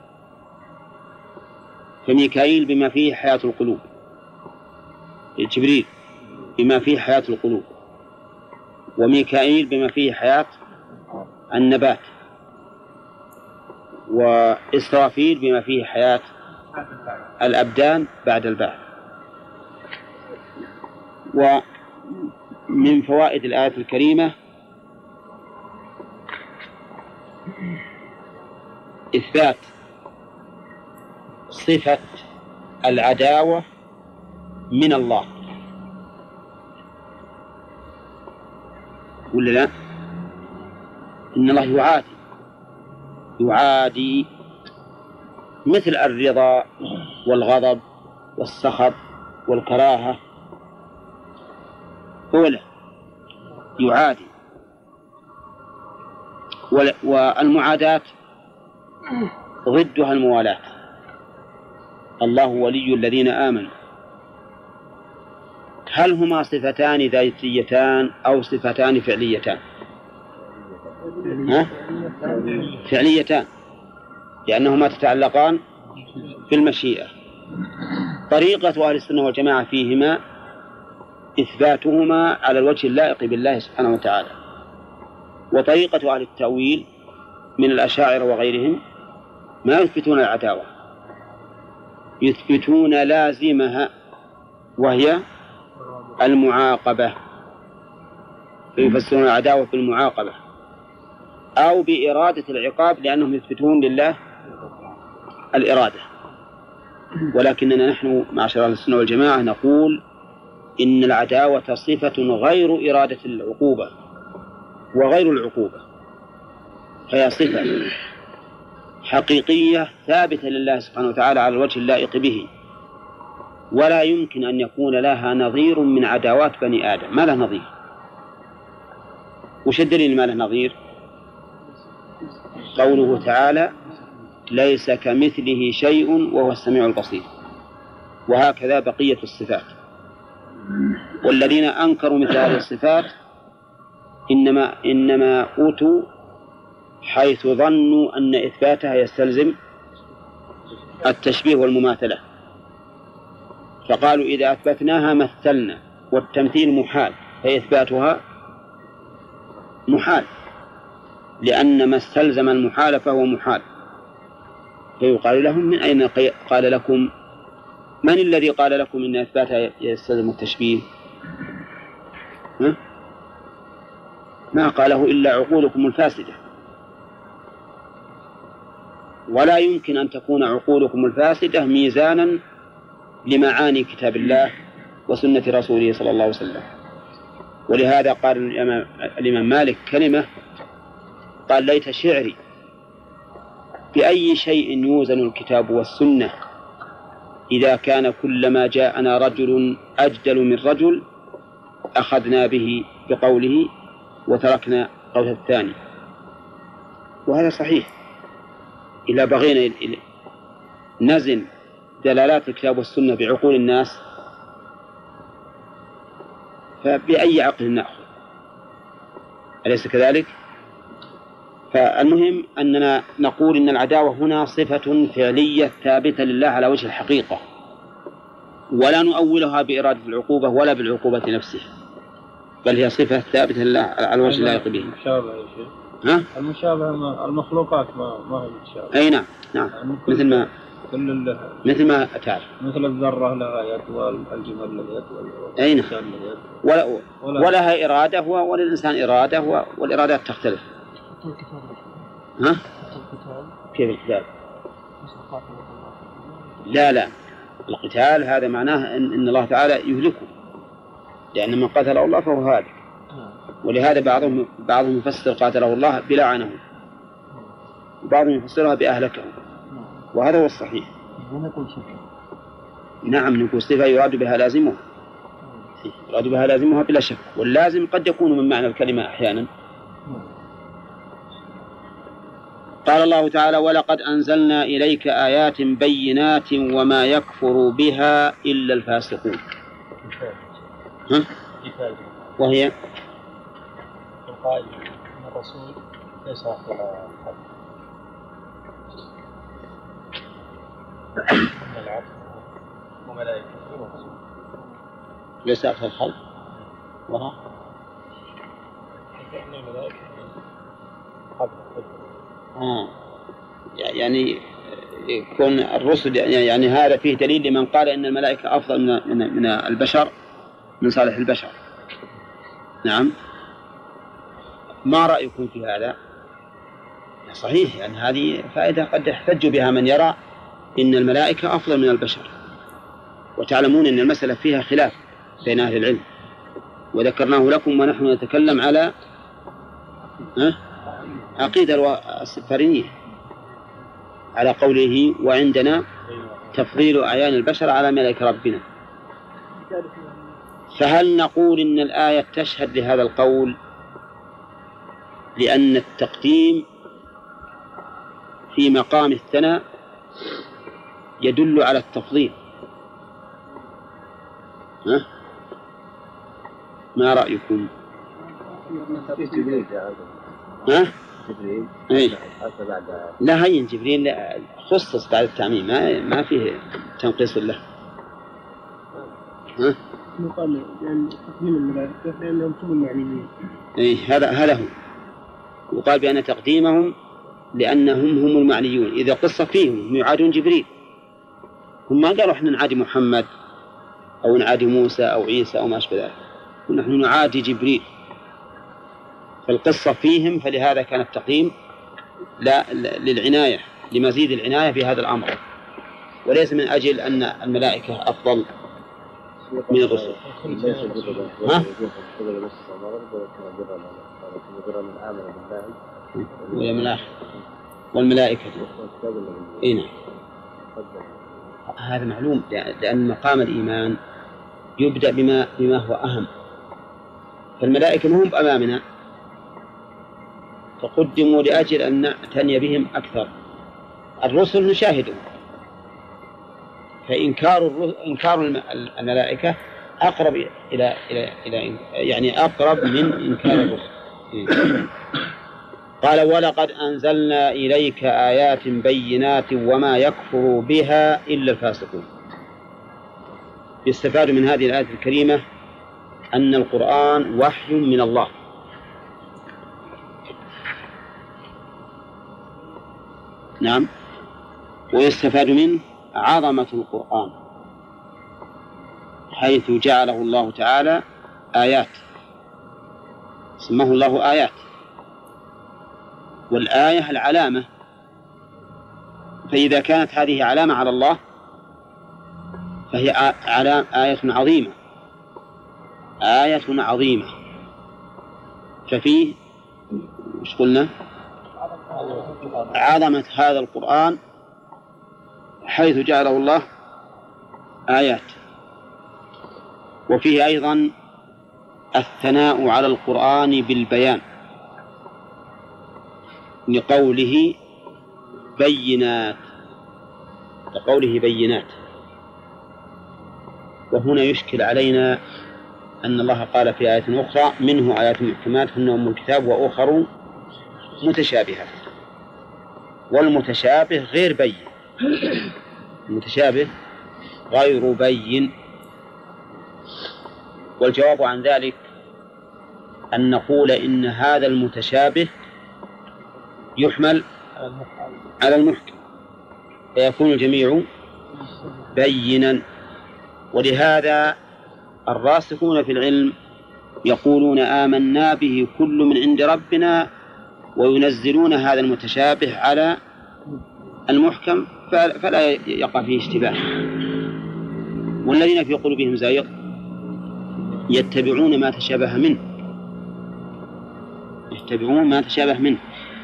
فميكائيل بما فيه حياة القلوب، جبريل بما فيه حياة القلوب، وميكائيل بما فيه حياة النبات، وإسرافيل بما فيه حياة الأبدان بعد البعث. ومن فوائد الآية الكريمة إثبات صفة العداوة من الله، ولا لا؟ إن الله يعادي مثل الرضا والغضب والسخط والكراهة، أولى يعادي. والمعاداة ضدها الموالاة. الله ولي الذين آمنوا. هل هما صفتان ذاتيتان أو صفتان فعليتان؟ فعليتان، لأنهما تتعلقان بالمشيئة. طريقة أهل السنة والجماعة فيهما إثباتهما على الوجه اللائق بالله سبحانه وتعالى. وطريقة أهل التأويل من الأشاعرة وغيرهم ما يثبتون العداوة، يثبتون لازمها وهي المعاقبة، فيفسرون العداوة بالمعاقبة أو بإرادة العقاب، لأنهم يثبتون لله الإرادة. ولكننا نحن معشر أهل السنة والجماعة نقول إن العداوة صفة غير إرادة العقوبة وغير العقوبة، فهي صفة حقيقية ثابتة لله سبحانه وتعالى على الوجه اللائق به، ولا يمكن أن يكون لها نظير من عداوات بني آدم. ما له نظير. وش الدليل ما له نظير؟ قوله تعالى: ليس كمثله شيء وهو السميع البصير. وهكذا بقية الصفات. والذين أنكروا مثل هذه الصفات إنما أوتوا حيث ظنوا أن إثباتها يستلزم التشبيه والمماثلة، فقالوا إذا أثبتناها مثلنا، والتمثيل محال، فإثباتها محال، لأن ما استلزم المحال فهو محال. فيقال لهم: من أين قال لكم؟ من الذي قال لكم إن إثباتها يستلزم التشبيه؟ ما قاله إلا عقولكم الفاسدة. ولا يمكن أن تكون عقولكم الفاسدة ميزانا لمعاني كتاب الله وسنة رسوله صلى الله عليه وسلم. ولهذا قال الإمام مالك كلمة، قال: ليت شعري بأي شيء يوزن الكتاب والسنة إذا كان كلما جاءنا رجل أجدل من رجل أخذنا به بقوله وتركنا قول الثاني. وهذا صحيح. إذا بغينا نزن دلالات الكتاب والسنة بعقول الناس فبأي عقل نأخذ؟ أليس كذلك؟ فالمهم أننا نقول إن العداوة هنا صفة فعلية ثابتة لله على وجه الحقيقة، ولا نؤولها بإرادة العقوبة ولا بالعقوبة نفسها، بل هي صفة ثابتة لله على وجه اللائق به. المشابهة يا شيخ. المشابهة المخلوقات ما هي متشابهة. أي نعم يعني مثل ما تعرف، مثل الذرة لها يد والجمل لها يد أي نعم، ولها إرادة وللإنسان إرادة والإرادات تختلف. كيف القتال؟ لا القتال هذا معناه إن الله تعالى يهلكه، لأن من قتل الله فهو هالك. ولهذا بعضهم يفسر قاتله الله بلعنه، وبعضهم يفسرها بأهلكه، وهذا هو الصحيح. نعم، نقول صفة يراد بها لازمها بلا شك، واللازم قد يكون من معنى الكلمة أحيانا. قال الله تعالى: ولقد أنزلنا إليك آيات بينات وما يكفر بها إلا الفاسقون. وهي القائل أن الرسول ليس أفضل الخلق، أن العبد وملائكته ورسوله ليس أفضل الخلق، وها أن الملائكة قبل يعني يكون الرسل، يعني هذا فيه دليل لمن قال إن الملائكة أفضل من البشر، من صالح البشر. نعم، ما رأيكم في هذا؟ صحيح، يعني هذه فائدة قد يحتج بها من يرى إن الملائكة أفضل من البشر. وتعلمون أن المسألة فيها خلاف بين أهل العلم، وذكرناه لكم ونحن نتكلم على عقيدة السفارينية على قوله وعندنا تفضيل أعيان البشر على ملك ربنا. فهل نقول إن الآية تشهد لهذا القول لأن التقديم في مقام الثناء يدل على التفضيل؟ ما رأيكم؟ لا هين جبريل خصص بعد التعميم، ما فيه تنقيص له. يقال لأن تقديم الملائكة لأنهم هم المعنيين. هذا هو. يقال بأن تقديمهم لأنهم هم المعنيون. إذا قصة فيهم يعادون جبريل، هم ما قالوا احنا نعادي محمد أو نعادي موسى أو عيسى أو ما أشبه ذلك، ونحن نعادي جبريل. فالقصة فيهم، فلهذا كان التقديم لا للعناية، لمزيد العناية في هذا الأمر، وليس من أجل أن الملائكة أفضل من الرسل. والملائكة هذا معلوم، لأن مقام الإيمان يبدأ بما هو أهم. فالملائكة هم أمامنا فقدموا لأجل أن نعتني بهم أكثر. الرسل نشاهدهم، فإنكار الملائكة أقرب إلى يعني أقرب من إنكار الرسل. قال ولقد أنزلنا إليك آيات بينات وما يكفر بها إلا الفاسقون. يستفاد من هذه الآية الكريمة أن القرآن وحي من الله، نعم، ويستفاد منه عظمة القرآن حيث جعله الله تعالى آيات، سماه الله آيات، والآية العلامة، فإذا كانت هذه علامة على الله فهي آية عظيمة، آية عظيمة. ففيه مش قلنا عظمة هذا القرآن حيث جعله الله آيات. وفيه أيضا الثناء على القرآن بالبيان لقوله بينات، وهنا يشكل علينا أن الله قال في آية أخرى منه آيات محكمات هن أم الكتاب وأخر متشابهات، والمتشابه غير بين، المتشابه غير بين. والجواب عن ذلك أن نقول إن هذا المتشابه يحمل على المحكم فيكون الجميع بينا. ولهذا الراسخون في العلم يقولون آمنا به كل من عند ربنا، وينزلون هذا المتشابه على المحكم فلا يقع فيه اشتباه. والذين في قلوبهم زيغ يتبعون ما تشابه منه،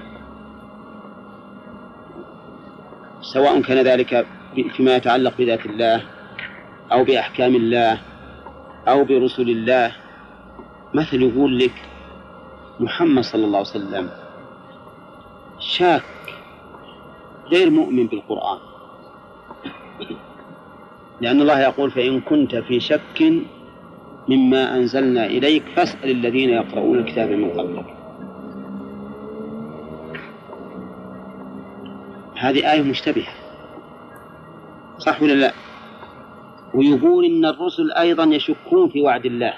سواء كان ذلك فيما يتعلق بذات الله أو بأحكام الله أو برسل الله. مثل يقول لك محمد صلى الله عليه وسلم شاك غير مؤمن بالقرآن، لأن الله يقول فإن كنت في شك مما أنزلنا إليك فاسأل الذين يقرؤون الكتاب من قبلك. هذه آية مشتبهة، صح ولا لا؟ ويقول إن الرسل أيضا يشكون في وعد الله،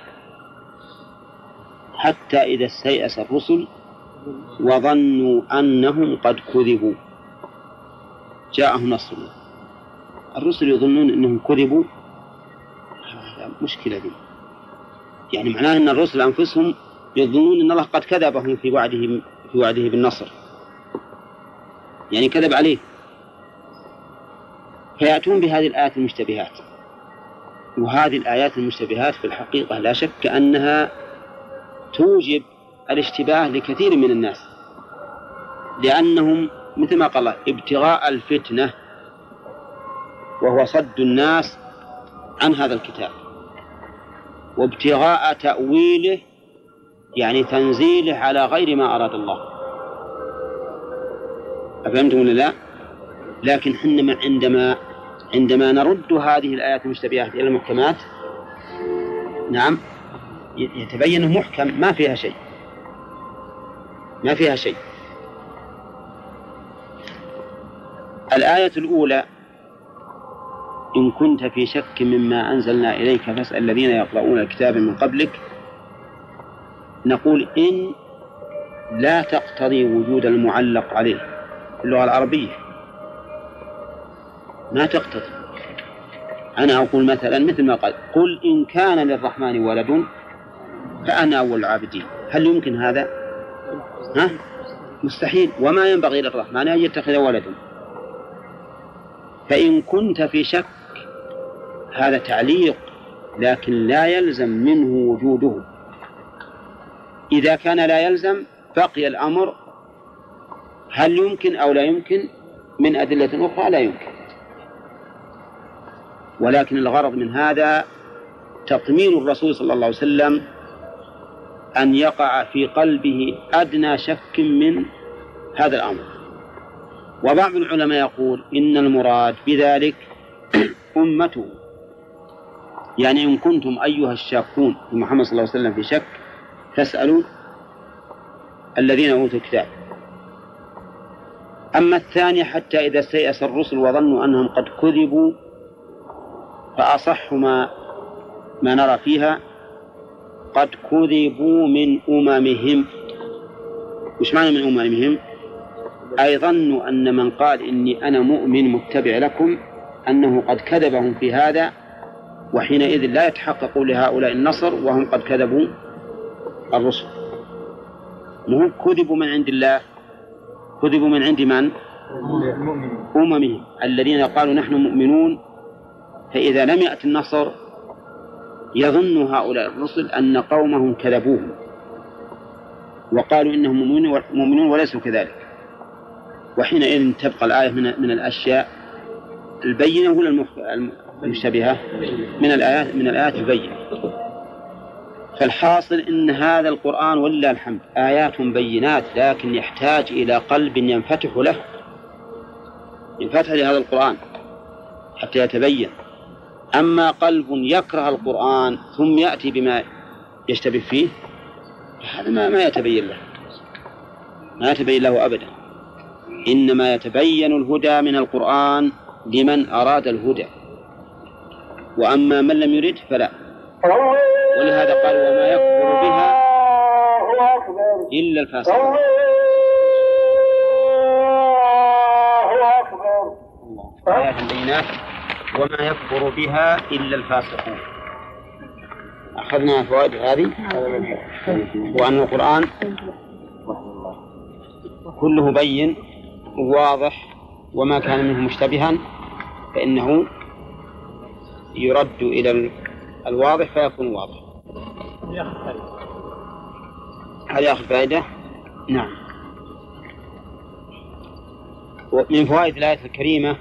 حتى إذا استيأس الرسل وظنوا أنهم قد كذبوا جاءهم نصرنا. الرسل يظنون أنهم كذبوا، هذا مشكلة دي. يعني معناه أن الرسل أنفسهم يظنون أن الله قد كذبهم في وعده بالنصر، يعني كذب عليه، فيأتون بهذه الآيات المشتبهات. وهذه الآيات المشتبهات في الحقيقة لا شك أنها توجب الاشتباه لكثير من الناس، لأنهم مثل ما قال ابتغاء الفتنة، وهو صد الناس عن هذا الكتاب، وابتغاء تأويله يعني تنزيله على غير ما أراد الله. أفهمتم ولا لا؟ لكن حينما عندما نرد هذه الآيات المشتبهات إلى المحكمات، نعم، يتبين محكم ما فيها شيء. الآية الأولى: إن كنت في شك مما أنزلنا إليك فاسأل الذين يقرؤون الكتاب من قبلك. نقول إن لا تقتضي وجود المعلق عليه في اللغة العربية، ما تقتضي. أنا أقول مثلا مثل ما قال: قل إن كان للرحمن ولد فأنا أول العابدين. هل يمكن هذا؟ مستحيل، وما ينبغي للرحمن أن يتخذ ولدا. فإن كنت في شك هذا تعليق، لكن لا يلزم منه وجوده. إذا كان لا يلزم بقي الأمر هل يمكن أو لا يمكن من أدلة أخرى لا يمكن. ولكن الغرض من هذا تطمين الرسول صلى الله عليه وسلم أن يقع في قلبه أدنى شك من هذا الأمر. وبعض العلماء يقول إن المراد بذلك أمته، يعني إن كنتم أيها الشاكون في محمد صلى الله عليه وسلم في شك فاسألوا الذين أوتوا الكتاب. أما الثانية: حتى إذا استيأس الرسل وظنوا أنهم قد كذبوا، فأصح ما نرى فيها قد كذبوا من أممهم. وش معنى من أممهم؟ أي ظنوا أن من قال إني أنا مؤمن متبع لكم أنه قد كذبهم في هذا، وحينئذ لا يتحقق لهؤلاء النصر وهم قد كذبوا الرسل. مهم كذبوا من عند الله، كذبوا من عند من؟ أممهم الذين قالوا نحن مؤمنون. فإذا لم يأتي النصر يظن هؤلاء الرسل أن قومهم كذبوهم وقالوا إنهم مؤمنون وليسوا كذلك، وحينئذ تبقى الآية من الأشياء البينة ولا المشتبهة من الآيات البينة. فالحاصل إن هذا القرآن ولله الحمد آيات بينات، لكن يحتاج إلى قلب ينفتح لهذا القرآن حتى يتبين. أما قلب يكره القرآن ثم يأتي بما يشتبه فيه، هذا ما يتبين له أبدا. إنما يتبين الهدى من القرآن لمن أراد الهدى، وأما من لم يرد فلا. ولهذا قال: وما يكفر بها إلا الفاسقون. آيات بينات: وما يكفر بها إلا الفاسقون. أخذنا فوائد هذه، وأن القرآن كله بين واضح، وما كان منه مشتبها فإنه يرد إلى الواضح فيكون واضح. هل يأخذ فائدة؟ نعم. ومن فوائد الآية الكريمة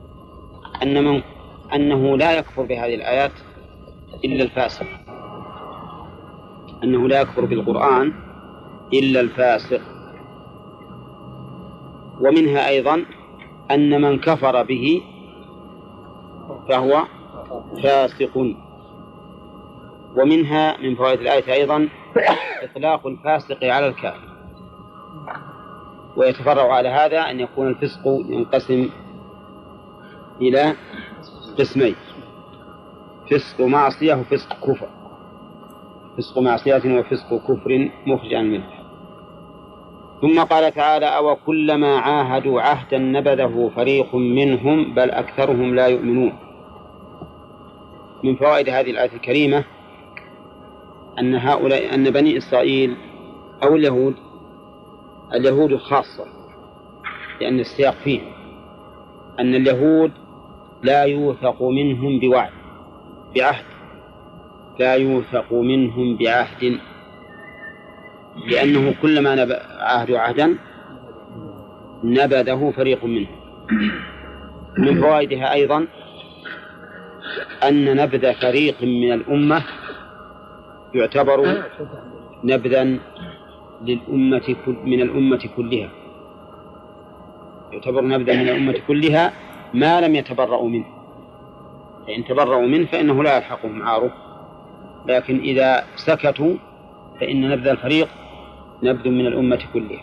أنه لا يكفر بهذه الآيات إلا الفاسق، أنه لا يكفر بالقرآن إلا الفاسق. ومنها أيضا أن من كفر به فهو فاسق. ومنها من فوائد الآية أيضا إطلاق الفاسق على الكافر. ويتفرع على هذا أن يكون الفسق ينقسم إلى قسمين: فسق معصية وفسق كفر. فسق معصية وفسق كفر مخرج عن الملة. ثم قال تعالى: أو كلما عاهدوا عهدا نبذه فريق منهم بل أكثرهم لا يؤمنون. من فوائد هذه الآية الكريمة أن بني إسرائيل أو اليهود خاصة، لأن السياق فيه أن اليهود لا يوثق منهم بعهد، لا يوثق منهم بعهد. لأنه كلما عاهدوا عهدا نبذه فريق منه. من فوائدها أيضا أن نبذ فريق من الأمة يعتبر نبذا للأمة من الأمة كلها، يعتبر نبذا من الأمة كلها ما لم يتبرؤوا منه، فإن تبرؤوا منه فإنه لا يلحقهم عاره، لكن إذا سكتوا فإن نبذ الفريق نبذ من الأمة كلها.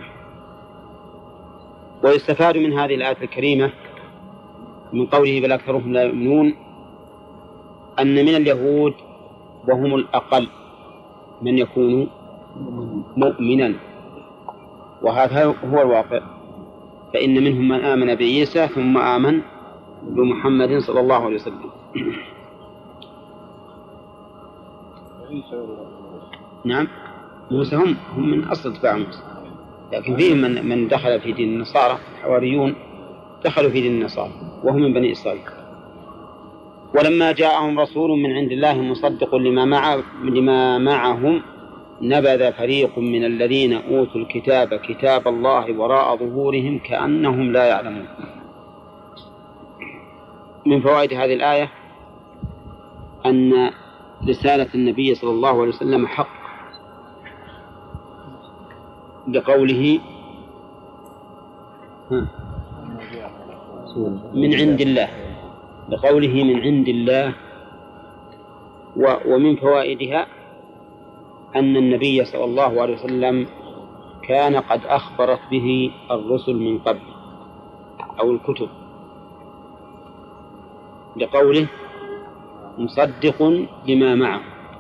ويستفاد من هذه الآية الكريمة من قوله بل أكثرهم لا يؤمنون أن من اليهود وهم الأقل من يكون مؤمنا، وهذا هو الواقع، فإن منهم من آمن بعيسى ثم آمن بمحمد صلى الله عليه وسلم. نعم موسى هم من أصل اتباع موسى، لكن فيهم من دخل في دين النصارى، الحواريون دخلوا في دين النصارى وهم من بني إسرائيل. ولما جاءهم رسول من عند الله مصدق لما معهم نبذ فريق من الذين أوتوا الكتاب كتاب الله وراء ظهورهم كأنهم لا يعلمون. من فوائد هذه الآية أن رسالة النبي صلى الله عليه وسلم حق، بقوله من عند الله، بقوله من عند الله. ومن فوائدها أن النبي صلى الله عليه وسلم كان قد أخبرت به الرسل من قبل أو الكتب، لقوله مصدق لما معه.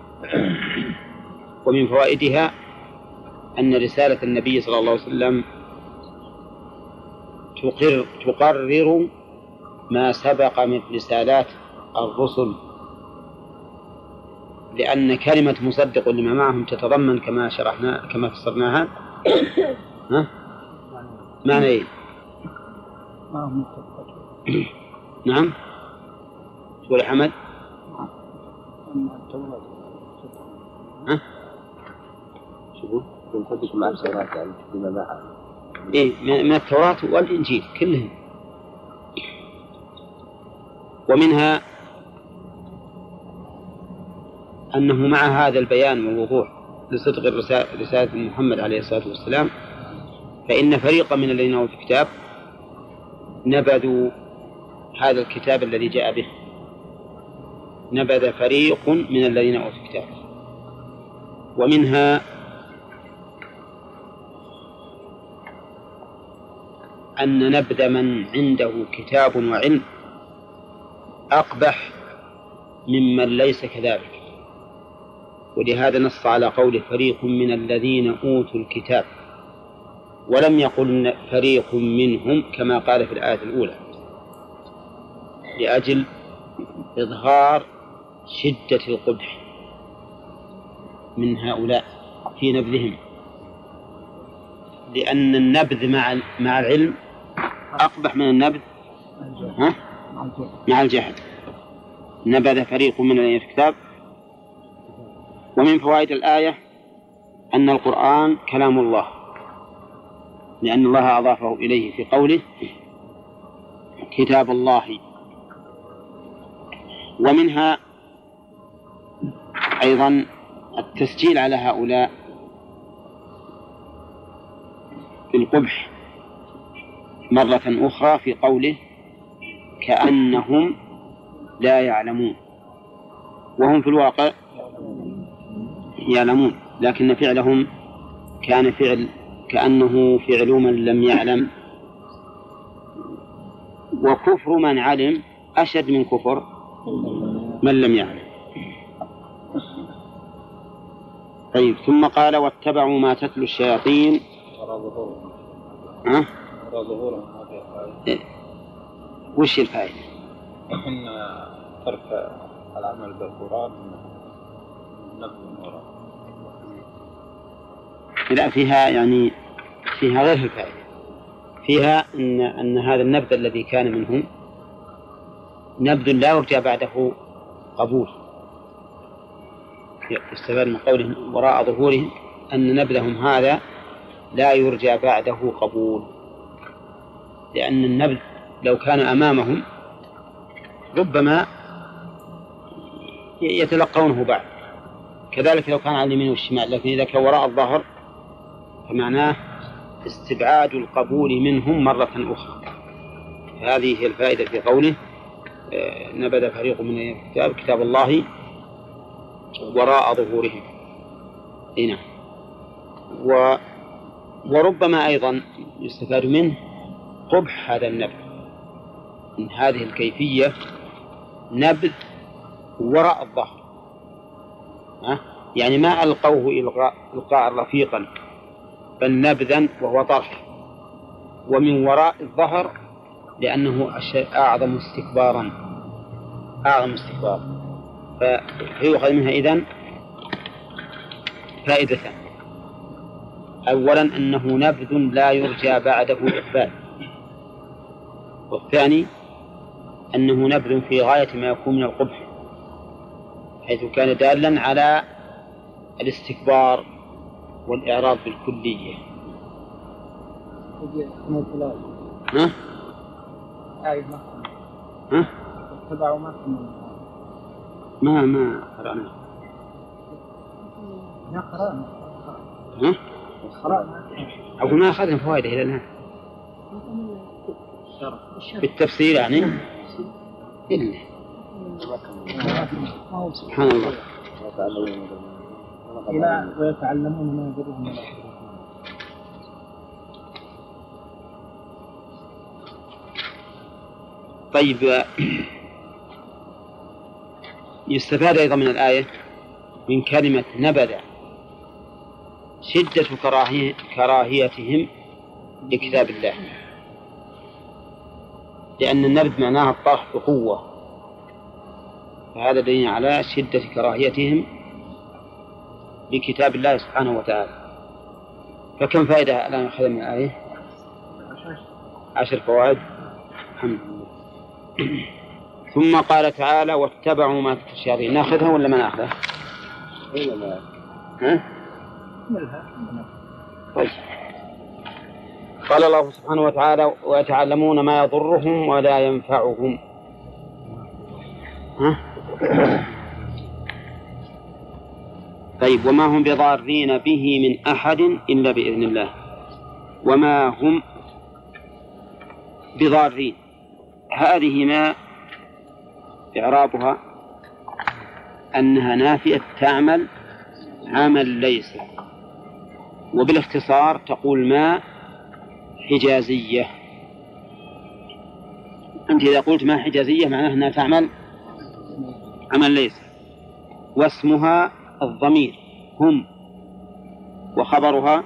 ومن فوائدها أن رسالة النبي صلى الله عليه وسلم تقرر ما سبق من رسالات الرسل، لأن كلمة مصدق لما معهم تتضمن كما شرحنا كما فسرناها معنى إيه؟ نعم تقول حمد شوفوا نصدق مع التوراة يعني بما معه إيه من التوراة والإنجيل كلهم. ومنها أنه مع هذا البيان والوضوح لصدق رسالة محمد عليه الصلاة والسلام فإن فريقا من الذين أوتوا الكتاب نبذوا هذا الكتاب الذي جاء به، نبذ فريق من الذين أوتوا الكتاب. ومنها أن نبذ من عنده كتاب وعلم أقبح ممن ليس كذلك، ولهذا نص على قول فريق من الذين أوتوا الكتاب، ولم يقل فريق منهم كما قال في الآية الأولى، لأجل إظهار شدة القبح من هؤلاء في نبذهم، لأن النبذ مع العلم أقبح من النبذ مع الجهل. نبذ فريق من الذين في الكتاب. ومن فوائد الآية أن القرآن كلام الله، لأن الله أضافه إليه في قوله كتاب الله. ومنها أيضا التسجيل على هؤلاء بالقبح مرة أخرى في قوله كأنهم لا يعلمون، وهم في الواقع يعلمون، لكن فعلهم كان فعل كأنه فعل من لم يعلم. وكفر من علم أشد من كفر من لم يعلم. طيب ثم قال واتبعوا ما تتلو الشياطين وش الفائدة؟ إن ترك العمل بالقرآن نبذ القرآن. لا فيها يعني فيها غير الفائدة، فيها أن هذا النبذ الذي كان منهم نبذ لا يرجى بعده قبول. يستفاد من قوله وراء ظهورهم أن نبذهم هذا لا يرجى بعده قبول، لأن النبذ لو كان أمامهم ربما يتلقونه بعد، كذلك لو كان على اليمين والشمال، لكن إذا كان وراء الظهر فمعناه استبعاد القبول منهم مرة أخرى. هذه هي الفائدة في قوله نبذ فريق من الكتاب كتاب الله وراء ظهورهم. هنا وربما أيضا يستفاد منه قبح هذا النبذ، من هذه الكيفية نبذ وراء الظهر، يعني ما ألقوه إلقاء رفيقا بل نبذا وهو طرح، ومن وراء الظهر لأنه أعظم استكبارا فيؤخذ منها إذن فائدتان: أولا أنه نبذ لا يرجى بعده إقبال، والثاني أنه نبذ في غاية ما يكون من القبح، حيث كان دالا على الاستكبار والإعراض بالكلية. ها؟ ها؟ ما قرأنا. ها؟ أقول ما أخذنا فوائد إلى الآن بالتفسير يعني إلا سبحان الله. ويتعلمون ما يضرهم. طيب، يستفاد أيضا من الآية من كلمة نبذ شدة كراهيتهم لكتاب الله، لأن النبذ معناها الطرح بقوة، فهذا دليل على شدة كراهيتهم لكتاب الله سبحانه وتعالى. فكم فائدة الآن أخذ من الآية؟ 10 فوائد الحمد لله. ثم قال تعالى واتبعوا ما تتلو الشياطين. ناخذها ولا ما ناخذها؟ ها؟ طيب. قال الله سبحانه وتعالى ويتعلمون ما يضرهم ولا ينفعهم. ها؟ طيب، وما هم بضارين به من أحد إلا بإذن الله. وما هم بضارين، هذه ما إعرابها أنها نافية تعمل عمل ليس، وبالاختصار تقول ما حجازية. أنت إذا قلت ما حجازية معناها أنها تعمل عمل ليس، واسمها الضمير هم، وخبرها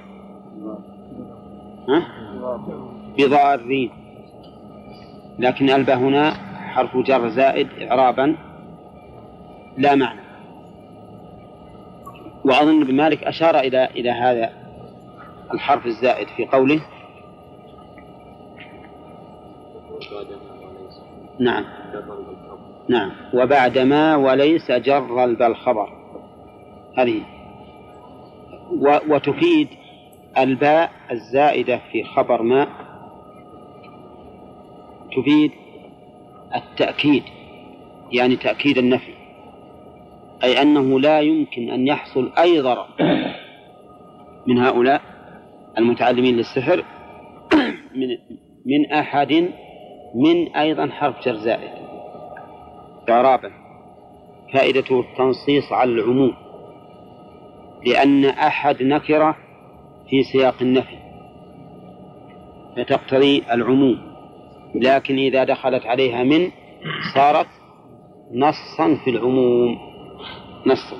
بضارين، لكن الباء هنا حرف جر زائد إعرابا لا معنى. وأظن ابن مالك أشار إلى هذا الحرف الزائد في قوله نعم وبعدما وليس جر الخبر، هذه. وتفيد الباء الزائدة في خبر ما تفيد التأكيد، يعني تأكيد النفي، أي أنه لا يمكن أن يحصل أي ضرر من هؤلاء المتعلمين للسحر من أحد، من أيضا حرف جر زائد إعرابا، فائدته التنصيص على العموم، لأن أحد نكرة في سياق النفي فتقتضي العموم، لكن إذا دخلت عليها من صارت نصا في العموم، نصا.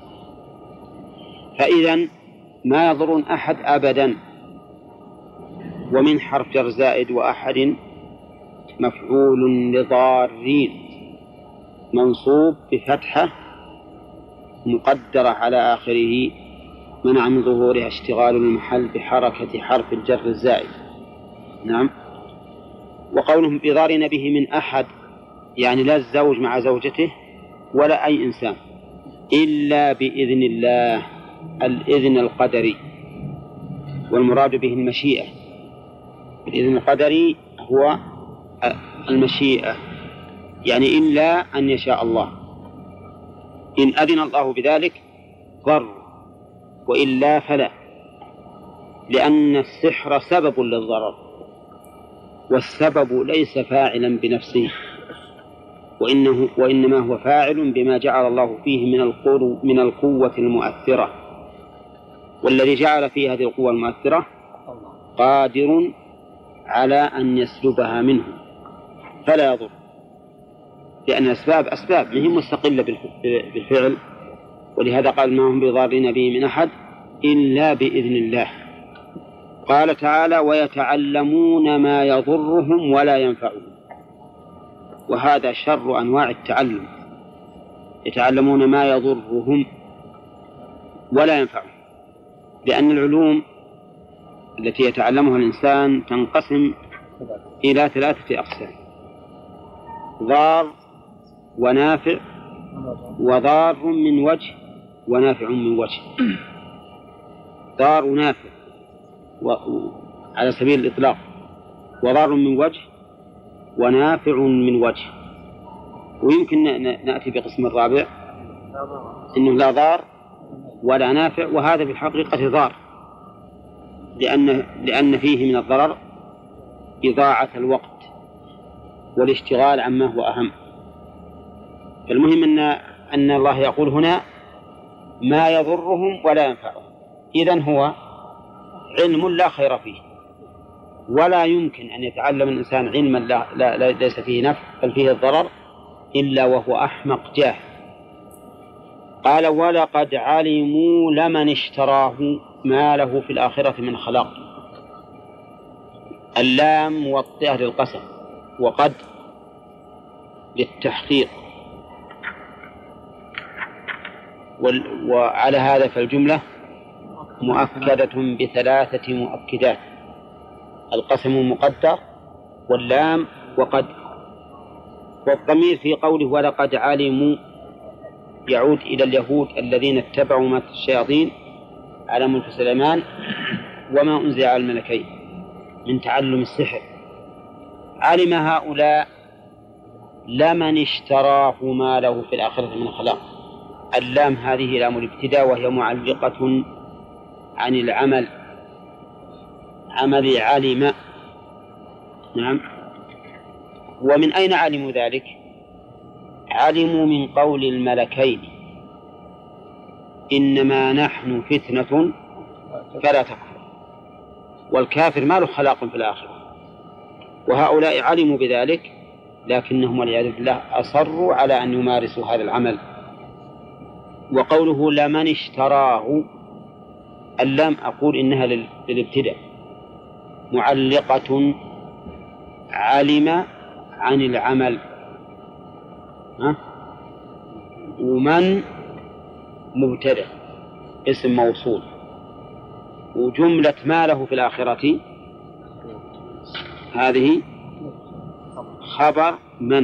فإذا ما يضرون أحد أبدا، ومن حرف جر زائد وأحد مفعول لضارين منصوب بفتحة مقدرة على آخره منع من ظهورها اشتغال المحل بحركة حرف الجر الزائد. نعم. وقولهم بضارين به من أحد يعني لا الزوج مع زوجته ولا أي إنسان إلا بإذن الله، الإذن القدري، والمراد به المشيئة. الإذن القدري هو المشيئة، يعني إلا أن يشاء الله. إن أذن الله بذلك ضر، وإلا فلا، لأن السحر سبب للضرر، والسبب ليس فاعلا بنفسه، وإنما هو فاعل بما جعل الله فيه من القوة المؤثرة، والذي جعل فيه هذه القوة المؤثرة قادر على أن يسلبها منه فلا يضر، لأن الأسباب أسباب مهم مستقلة بالفعل، ولهذا قال ما هم بضارين به من أحد إلا بإذن الله. قال تعالى ويتعلمون ما يضرهم ولا ينفعهم، وهذا شر أنواع التعلم، يتعلمون ما يضرهم ولا ينفعهم، لأن العلوم التي يتعلمها الإنسان تنقسم إلى 3 أقسام: ضار ونافع وضار من وجه ونافع من وجه. ضار ونافع على سبيل الإطلاق، وضار من وجه ونافع من وجه. ويمكن نأتي بقسم الرابع إنه لا ضار ولا نافع، وهذا في الحقيقة ضار، لأن فيه من الضرر إضاعة الوقت والاشتغال عما هو أهم. فالمهم أن الله يقول هنا ما يضرهم ولا ينفعهم، إذن هو علم لا خير فيه، ولا يمكن أن يتعلم الإنسان علما لا ليس فيه نفع بل فيه الضرر إلا وهو أحمق جاهل. قال ولقد علموا لمن اشتراه ما له في الآخرة من خلاق. اللام موطئة للقسم، وقد للتحقيق، وعلى هذا فالجملة مؤكدة ب3 مؤكدات: القسم مقدر، واللام، وقد. والضمير في قوله ولقد علموا يعود إلى اليهود الذين اتبعوا ما الشياطين على ملك سليمان وما أنزل على الملكين من تعلم السحر. علم هؤلاء لمن اشتراه ما له في الآخرة من خلاق. اللام هذه لام الابتداء، وهي معلقة عن العمل، عمل علم. نعم. ومن أين علموا ذلك؟ علموا من قول الملكين إنما نحن فتنة فلا تكفر، والكافر ما له خلاق في الآخرة. وهؤلاء علموا بذلك، لكنهم والعياذ بالله أصروا على أن يمارسوا هذا العمل. وقوله لمن اشتراه، اللام أقول إنها للابتداء، معلقة علم عن العمل، ومن مبتدأ اسم موصول، وجملة ما له في الآخرة هذه خبر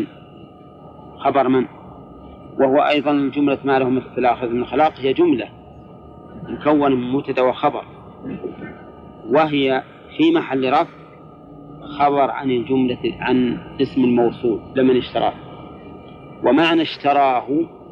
من، وهو أيضا الجملة ما له في الآخرة من خلاق هي جملة مكونة من مبتدأ وخبر، وهي في محل رفع خبر عن الجملة عن اسم الموصول لمن اشتراه. ومعنى اشتراه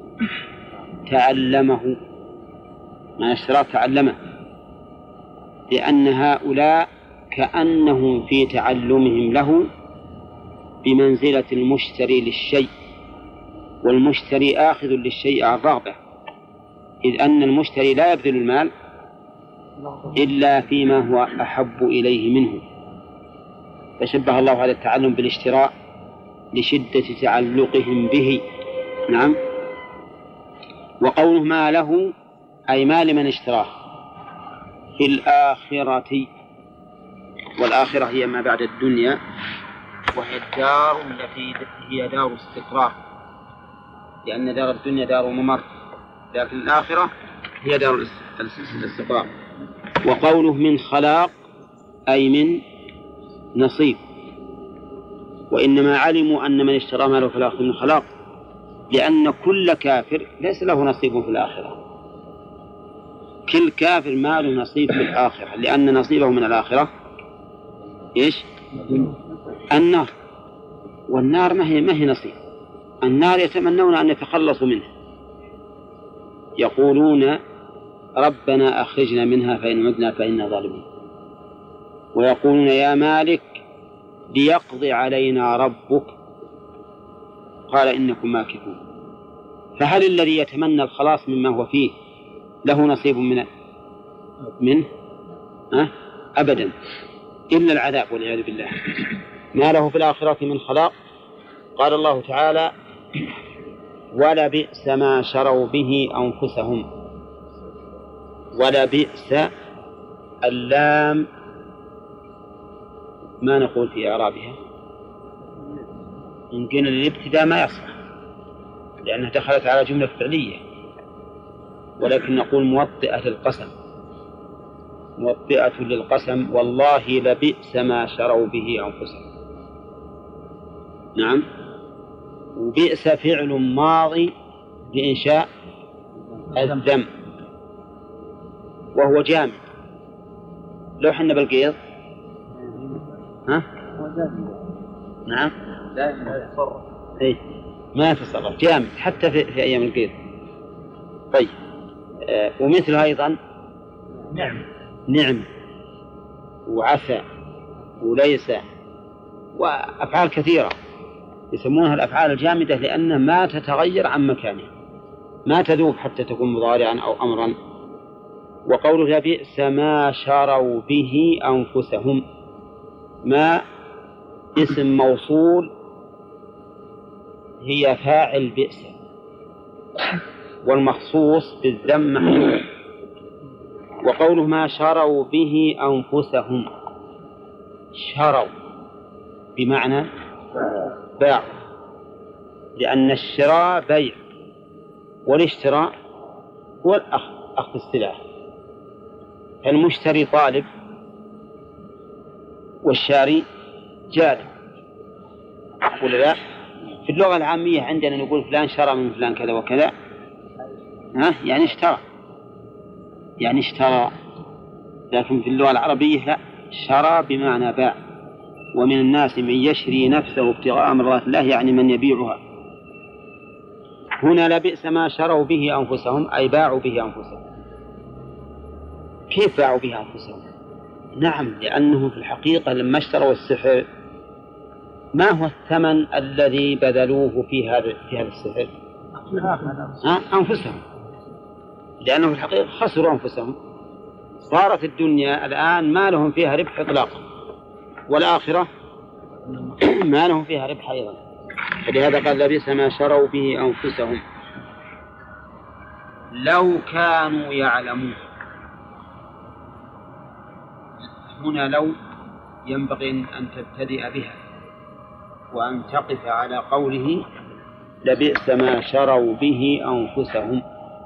تعلمه، معنى اشتراه تعلمه، لأن هؤلاء كأنهم في تعلمهم له بمنزلة المشتري للشيء، والمشتري آخذ للشيء عن رغبة، إذ أن المشتري لا يبذل المال إلا فيما هو أحب إليه منه، فشبه الله على التعلم بالاشتراء لشدة تعلقهم به. نعم. وقوله ما له أي ما لمن اشتراه في الآخرة، والآخرة هي ما بعد الدنيا، وهي الدار التي هي دار استقرار، لأن دار الدنيا دار ممر، لكن الآخرة هي دار الاستقرار. وقوله من خلاق أي من نصيب، وإنما علموا أن من اشترى ما له في الآخرة من خلاق، لأن كل كافر ليس له نصيب في الآخرة، كل كافر ما له نصيب في الآخرة، لأن نصيبه من الآخرة إيش؟ النار، والنار ما هي نصيب. النار يتمنون أن يتخلصوا منها، يقولون ربنا أخرجنا منها فإن عدنا فإنا ظالمون، ويقولون يا مالك ليقضي علينا ربك قال إنكم ماكثون. فهل الذي يتمنى الخلاص مما هو فيه له نصيب منه؟ أبدا، إلا العذاب والعياذ بالله. ما له في الآخرة من خلاق. قال الله تعالى ولبئس ما شروا به أنفسهم. ولبئس اللام ما نقول في إعرابها؟ إن قلنا للابتداء ما يصح لأنها دخلت على جملة فعلية، ولكن نقول موطئة للقسم، موطئة للقسم. والله لبئس ما شروا به أنفسهم. نعم. وبئس فعل ماضي بإنشاء الذم وهو جامد. لو حنا بالقيض نعم ما يتصرف، جامد حتى في أيام القيض. طيب ومثل أيضا نعم وعسى وليس وأفعال كثيرة يسمونها الأفعال الجامدة، لأنها ما تتغير عن مكانها، ما تذوب حتى تكون مضارعا أو أمرا. وقوله لبئس ما شروا به أنفسهم، ما اسم موصول هي فاعل بئس، والمخصوص بالذم محذوف. وقوله ما شروا به أنفسهم، شروا بمعنى باع، لأن الشراء بيع، والاشتراء هو أخذ السلعة. المشتري طالب والشاري جالب، ولا لا؟ في اللغة العامية عندنا نقول فلان شرى من فلان كذا وكذا، يعني اشترى، لكن في اللغة العربية لا، شرى بمعنى باع. ومن الناس من يشري نفسه ابتغاء مرضات الله، يعني من يبيعها. هنا لبئس ما شروا به أنفسهم، أي باعوا به أنفسهم. كيف باعوا به أنفسهم؟ نعم، لأنهم في الحقيقة لما اشتروا السحر ما هو الثمن الذي بذلوه في هذا السحر؟ أنفسهم، لأنه في الحقيقة خسروا أنفسهم. صارت الدنيا الآن ما لهم فيها ربح إطلاقا، والآخرة ما لهم فيها ربح أيضا. فلهذا قال لبئس ما شروا به أنفسهم لو كانوا يعلمون. هنا لو ينبغي أن تبتدئ بها وأن تقف على قوله لبئس ما شروا به أنفسهم،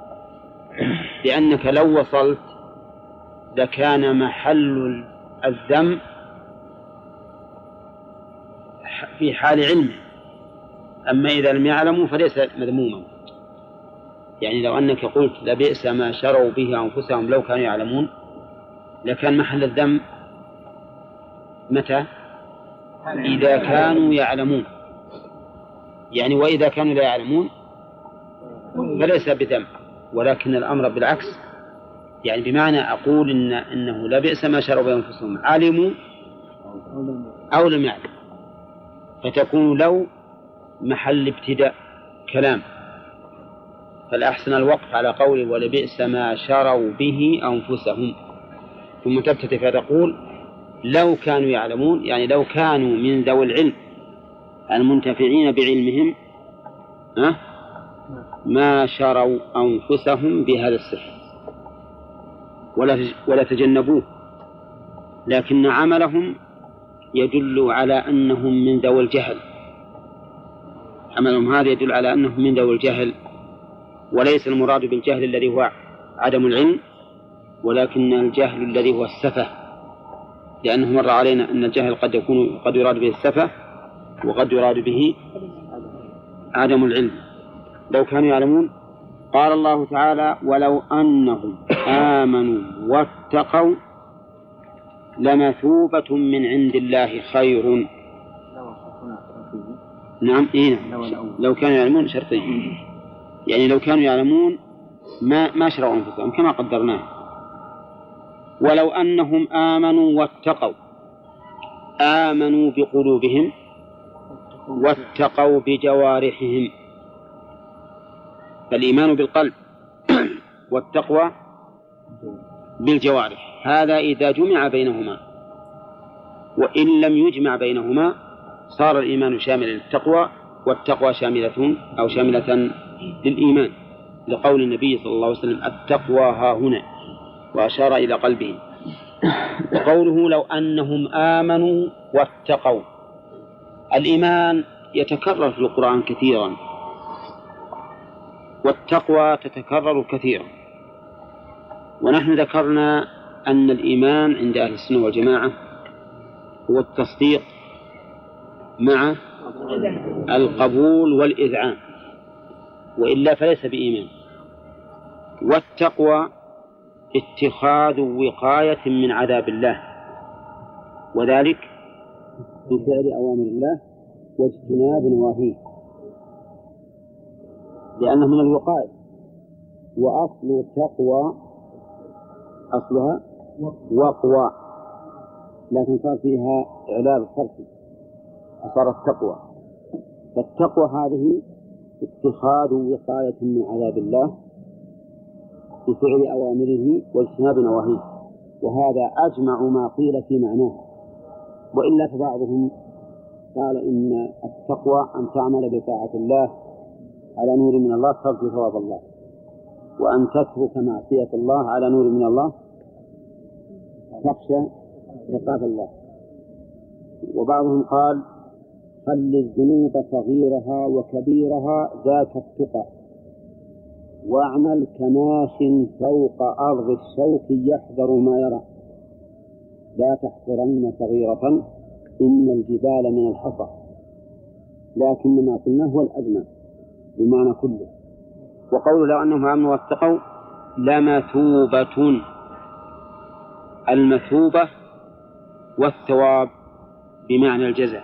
لأنك لو وصلت لكان محل الذم في حال علمه، أما إذا لم يعلموا فليس مذموما. يعني لو أنك قلت لبئس ما شروا به أنفسهم لو كانوا يعلمون، لكان محل الذم متى؟ إذا كانوا يعلمون. يعني وإذا كانوا لا يعلمون فليس بذنب، ولكن الأمر بالعكس، يعني بمعنى أقول إنه لبئس ما شروا به أنفسهم علموا أو لم يعلموا، فتكون لو محل ابتداء كلام. فالأحسن الوقف على قوله ولبئس ما شروا به أنفسهم، ثم تبتدئ فتقول لو كانوا يعلمون، يعني لو كانوا من ذوي العلم المنتفعين بعلمهم ما شروا أنفسهم بهذا السحر ولا تجنبوه، لكن عملهم يدل على أنهم من ذوي الجهل. عملهم هذا يدل على أنهم من ذوي الجهل، وليس المراد بالجهل الذي هو عدم العلم، ولكن الجهل الذي هو السفه، لأنه مر علينا أن الجهل قد يراد به السفه وقد يراد به عدم العلم. لو كانوا يعلمون. قال الله تعالى ولو أنهم آمنوا واتقوا لمثوبة من عند الله خير. نعم إيه، لو كانوا يعلمون شرطين، يعني لو كانوا يعلمون ما شرعوا أنفسهم كما قدرناه. ولو أنهم آمنوا واتقوا، آمنوا بقلوبهم واتقوا بجوارحهم، فالإيمان بالقلب والتقوى بالجوارح، هذا إذا جمع بينهما، وإن لم يجمع بينهما صار الإيمان شاملا للتقوى والتقوى شاملة للإيمان، لقول النبي صلى الله عليه وسلم التقوى ها هنا، وأشار إلى قلبه. وقوله لو أنهم آمنوا واتقوا، الإيمان يتكرر في القرآن كثيرا، والتقوى تتكرر كثيرا. ونحن ذكرنا أن الإيمان عند أهل السنة والجماعة هو التصديق مع القبول والإذعان، وإلا فليس بإيمان. والتقوى اتخاذ وقاية من عذاب الله، وذلك بفعل أوامر الله واجتناب نواهيه، لأنه من الوقاية. وأصل التقوى أصلها وقوى، لكن صار فيها إعلاب صرفي فصارت تقوى. فالتقوى هذه اتخاذ وقاية من عذاب الله بفعل أوامره واجتناب نواهيه، وهذا أجمع ما قيل في معناه. وإلا فبعضهم قال إن التقوى أن تعمل بطاعة الله على نور من الله ترجو ثواب الله، وأن تترك معصية الله على نور من الله تخشى عقاب الله. وبعضهم قال خل الذنوب صغيرها وكبيرها ذاك التقى، واعمل كماش فوق أرض الشوك يحذر ما يرى، لا تحقرن صغيرة إن الجبال من الحصى، لكن ما قلناه هو الأجمع بمعنى كله. وقول لو أنهم آمنوا واتقوا لمثوبة، المثوبة والثواب بمعنى الجزاء،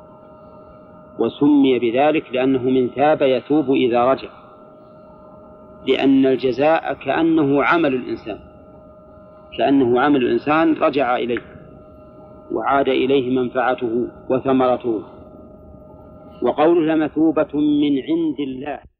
وسمي بذلك لأنه من ثاب يثوب إذا رجع، لأن الجزاء كأنه عمل الإنسان رجع إليه وعاد إليه منفعته وثمرته. وقوله لمثوبة من عند الله